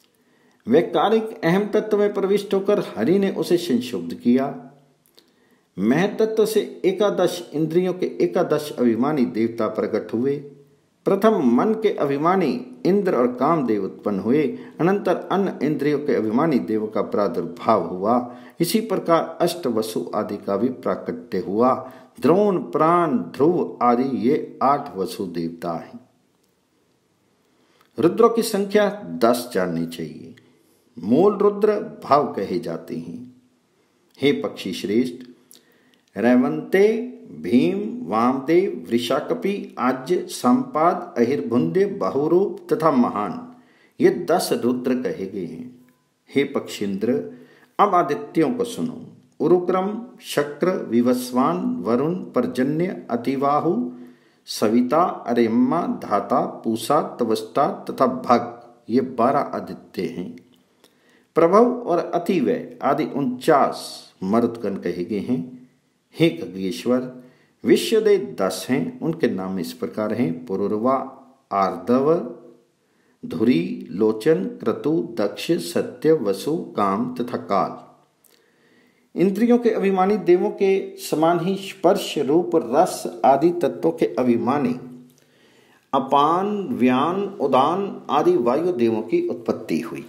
वैकारिक अहम तत्व में प्रविष्ट होकर हरि ने उसे संशुद्ध किया। महतत्व से एकादश इंद्रियों के एकादश अभिमानी देवता प्रकट हुए। प्रथम मन के अभिमानी इंद्र और कामदेव उत्पन्न हुए, अनंतर अन्य इंद्रियों के अभिमानी देवों का प्रादुर्भाव हुआ। इसी प्रकार अष्ट वसु आदि का भी प्राकट्य हुआ। द्रोण, प्राण, ध्रुव आदि ये 8 वसु देवता हैं। रुद्रों की संख्या 10 जाननी चाहिए। मूल रुद्र भाव कहे जाते हैं। हे पक्षी श्रेष्ठ, रैवंते, भीम, वामदेव, वृषाकपि, आज्य, संपाद, अहिर्भुंदे, बहुरूप तथा महान, ये 10 रुद्र कहे गए हैं। हे पक्षींद्र, अब आदित्यों को सुनो। उरुक्रम, शक्र, विवस्वान, वरुण, पर्जन्य, अतिवाहु, सविता, अरेम्मा, धाता, पूषा, तवष्टा तथा भग, ये 12 आदित्य हैं। प्रभव और अतिवय आदि 49 मरुदगण कहे गए हैं। हे खगेश्वर, विश्वदेव 10 हैं। उनके नाम इस प्रकार हैं: पुरुरवा, आर्दव, धुरी, लोचन, क्रतु, दक्ष, सत्य, वसु, काम तथा काल। इंद्रियों के अभिमानी देवों के समान ही स्पर्श, रूप, रस आदि तत्वों के अभिमानी अपान, व्यान, उदान आदि वायु देवों की उत्पत्ति हुई।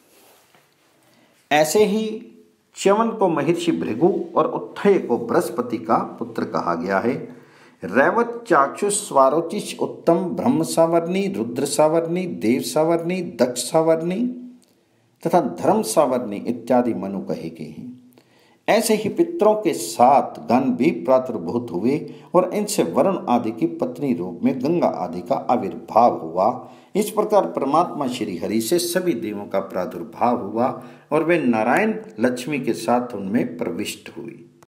ऐसे ही च्यवन को महर्षि भृगु और उत्थय को बृहस्पति का पुत्र कहा गया है। रैवत, चाक्षुष, स्वारोचिष, उत्तम, ब्रह्म सावर्णी, रुद्र सावर्णी, देव सावर्णी, दक्ष सावर्णी तथा धर्म सावर्णी इत्यादि मनु कहे गए हैं। ऐसे ही पितरों के 7 गण भी प्रादुर्भूत हुए और इनसे वरुण आदि की पत्नी रूप में गंगा आदि का आविर्भाव हुआ। इस प्रकार परमात्मा श्री हरि से सभी देवों का प्रादुर्भाव हुआ और वे नारायण लक्ष्मी के साथ उनमें प्रविष्ट हुई।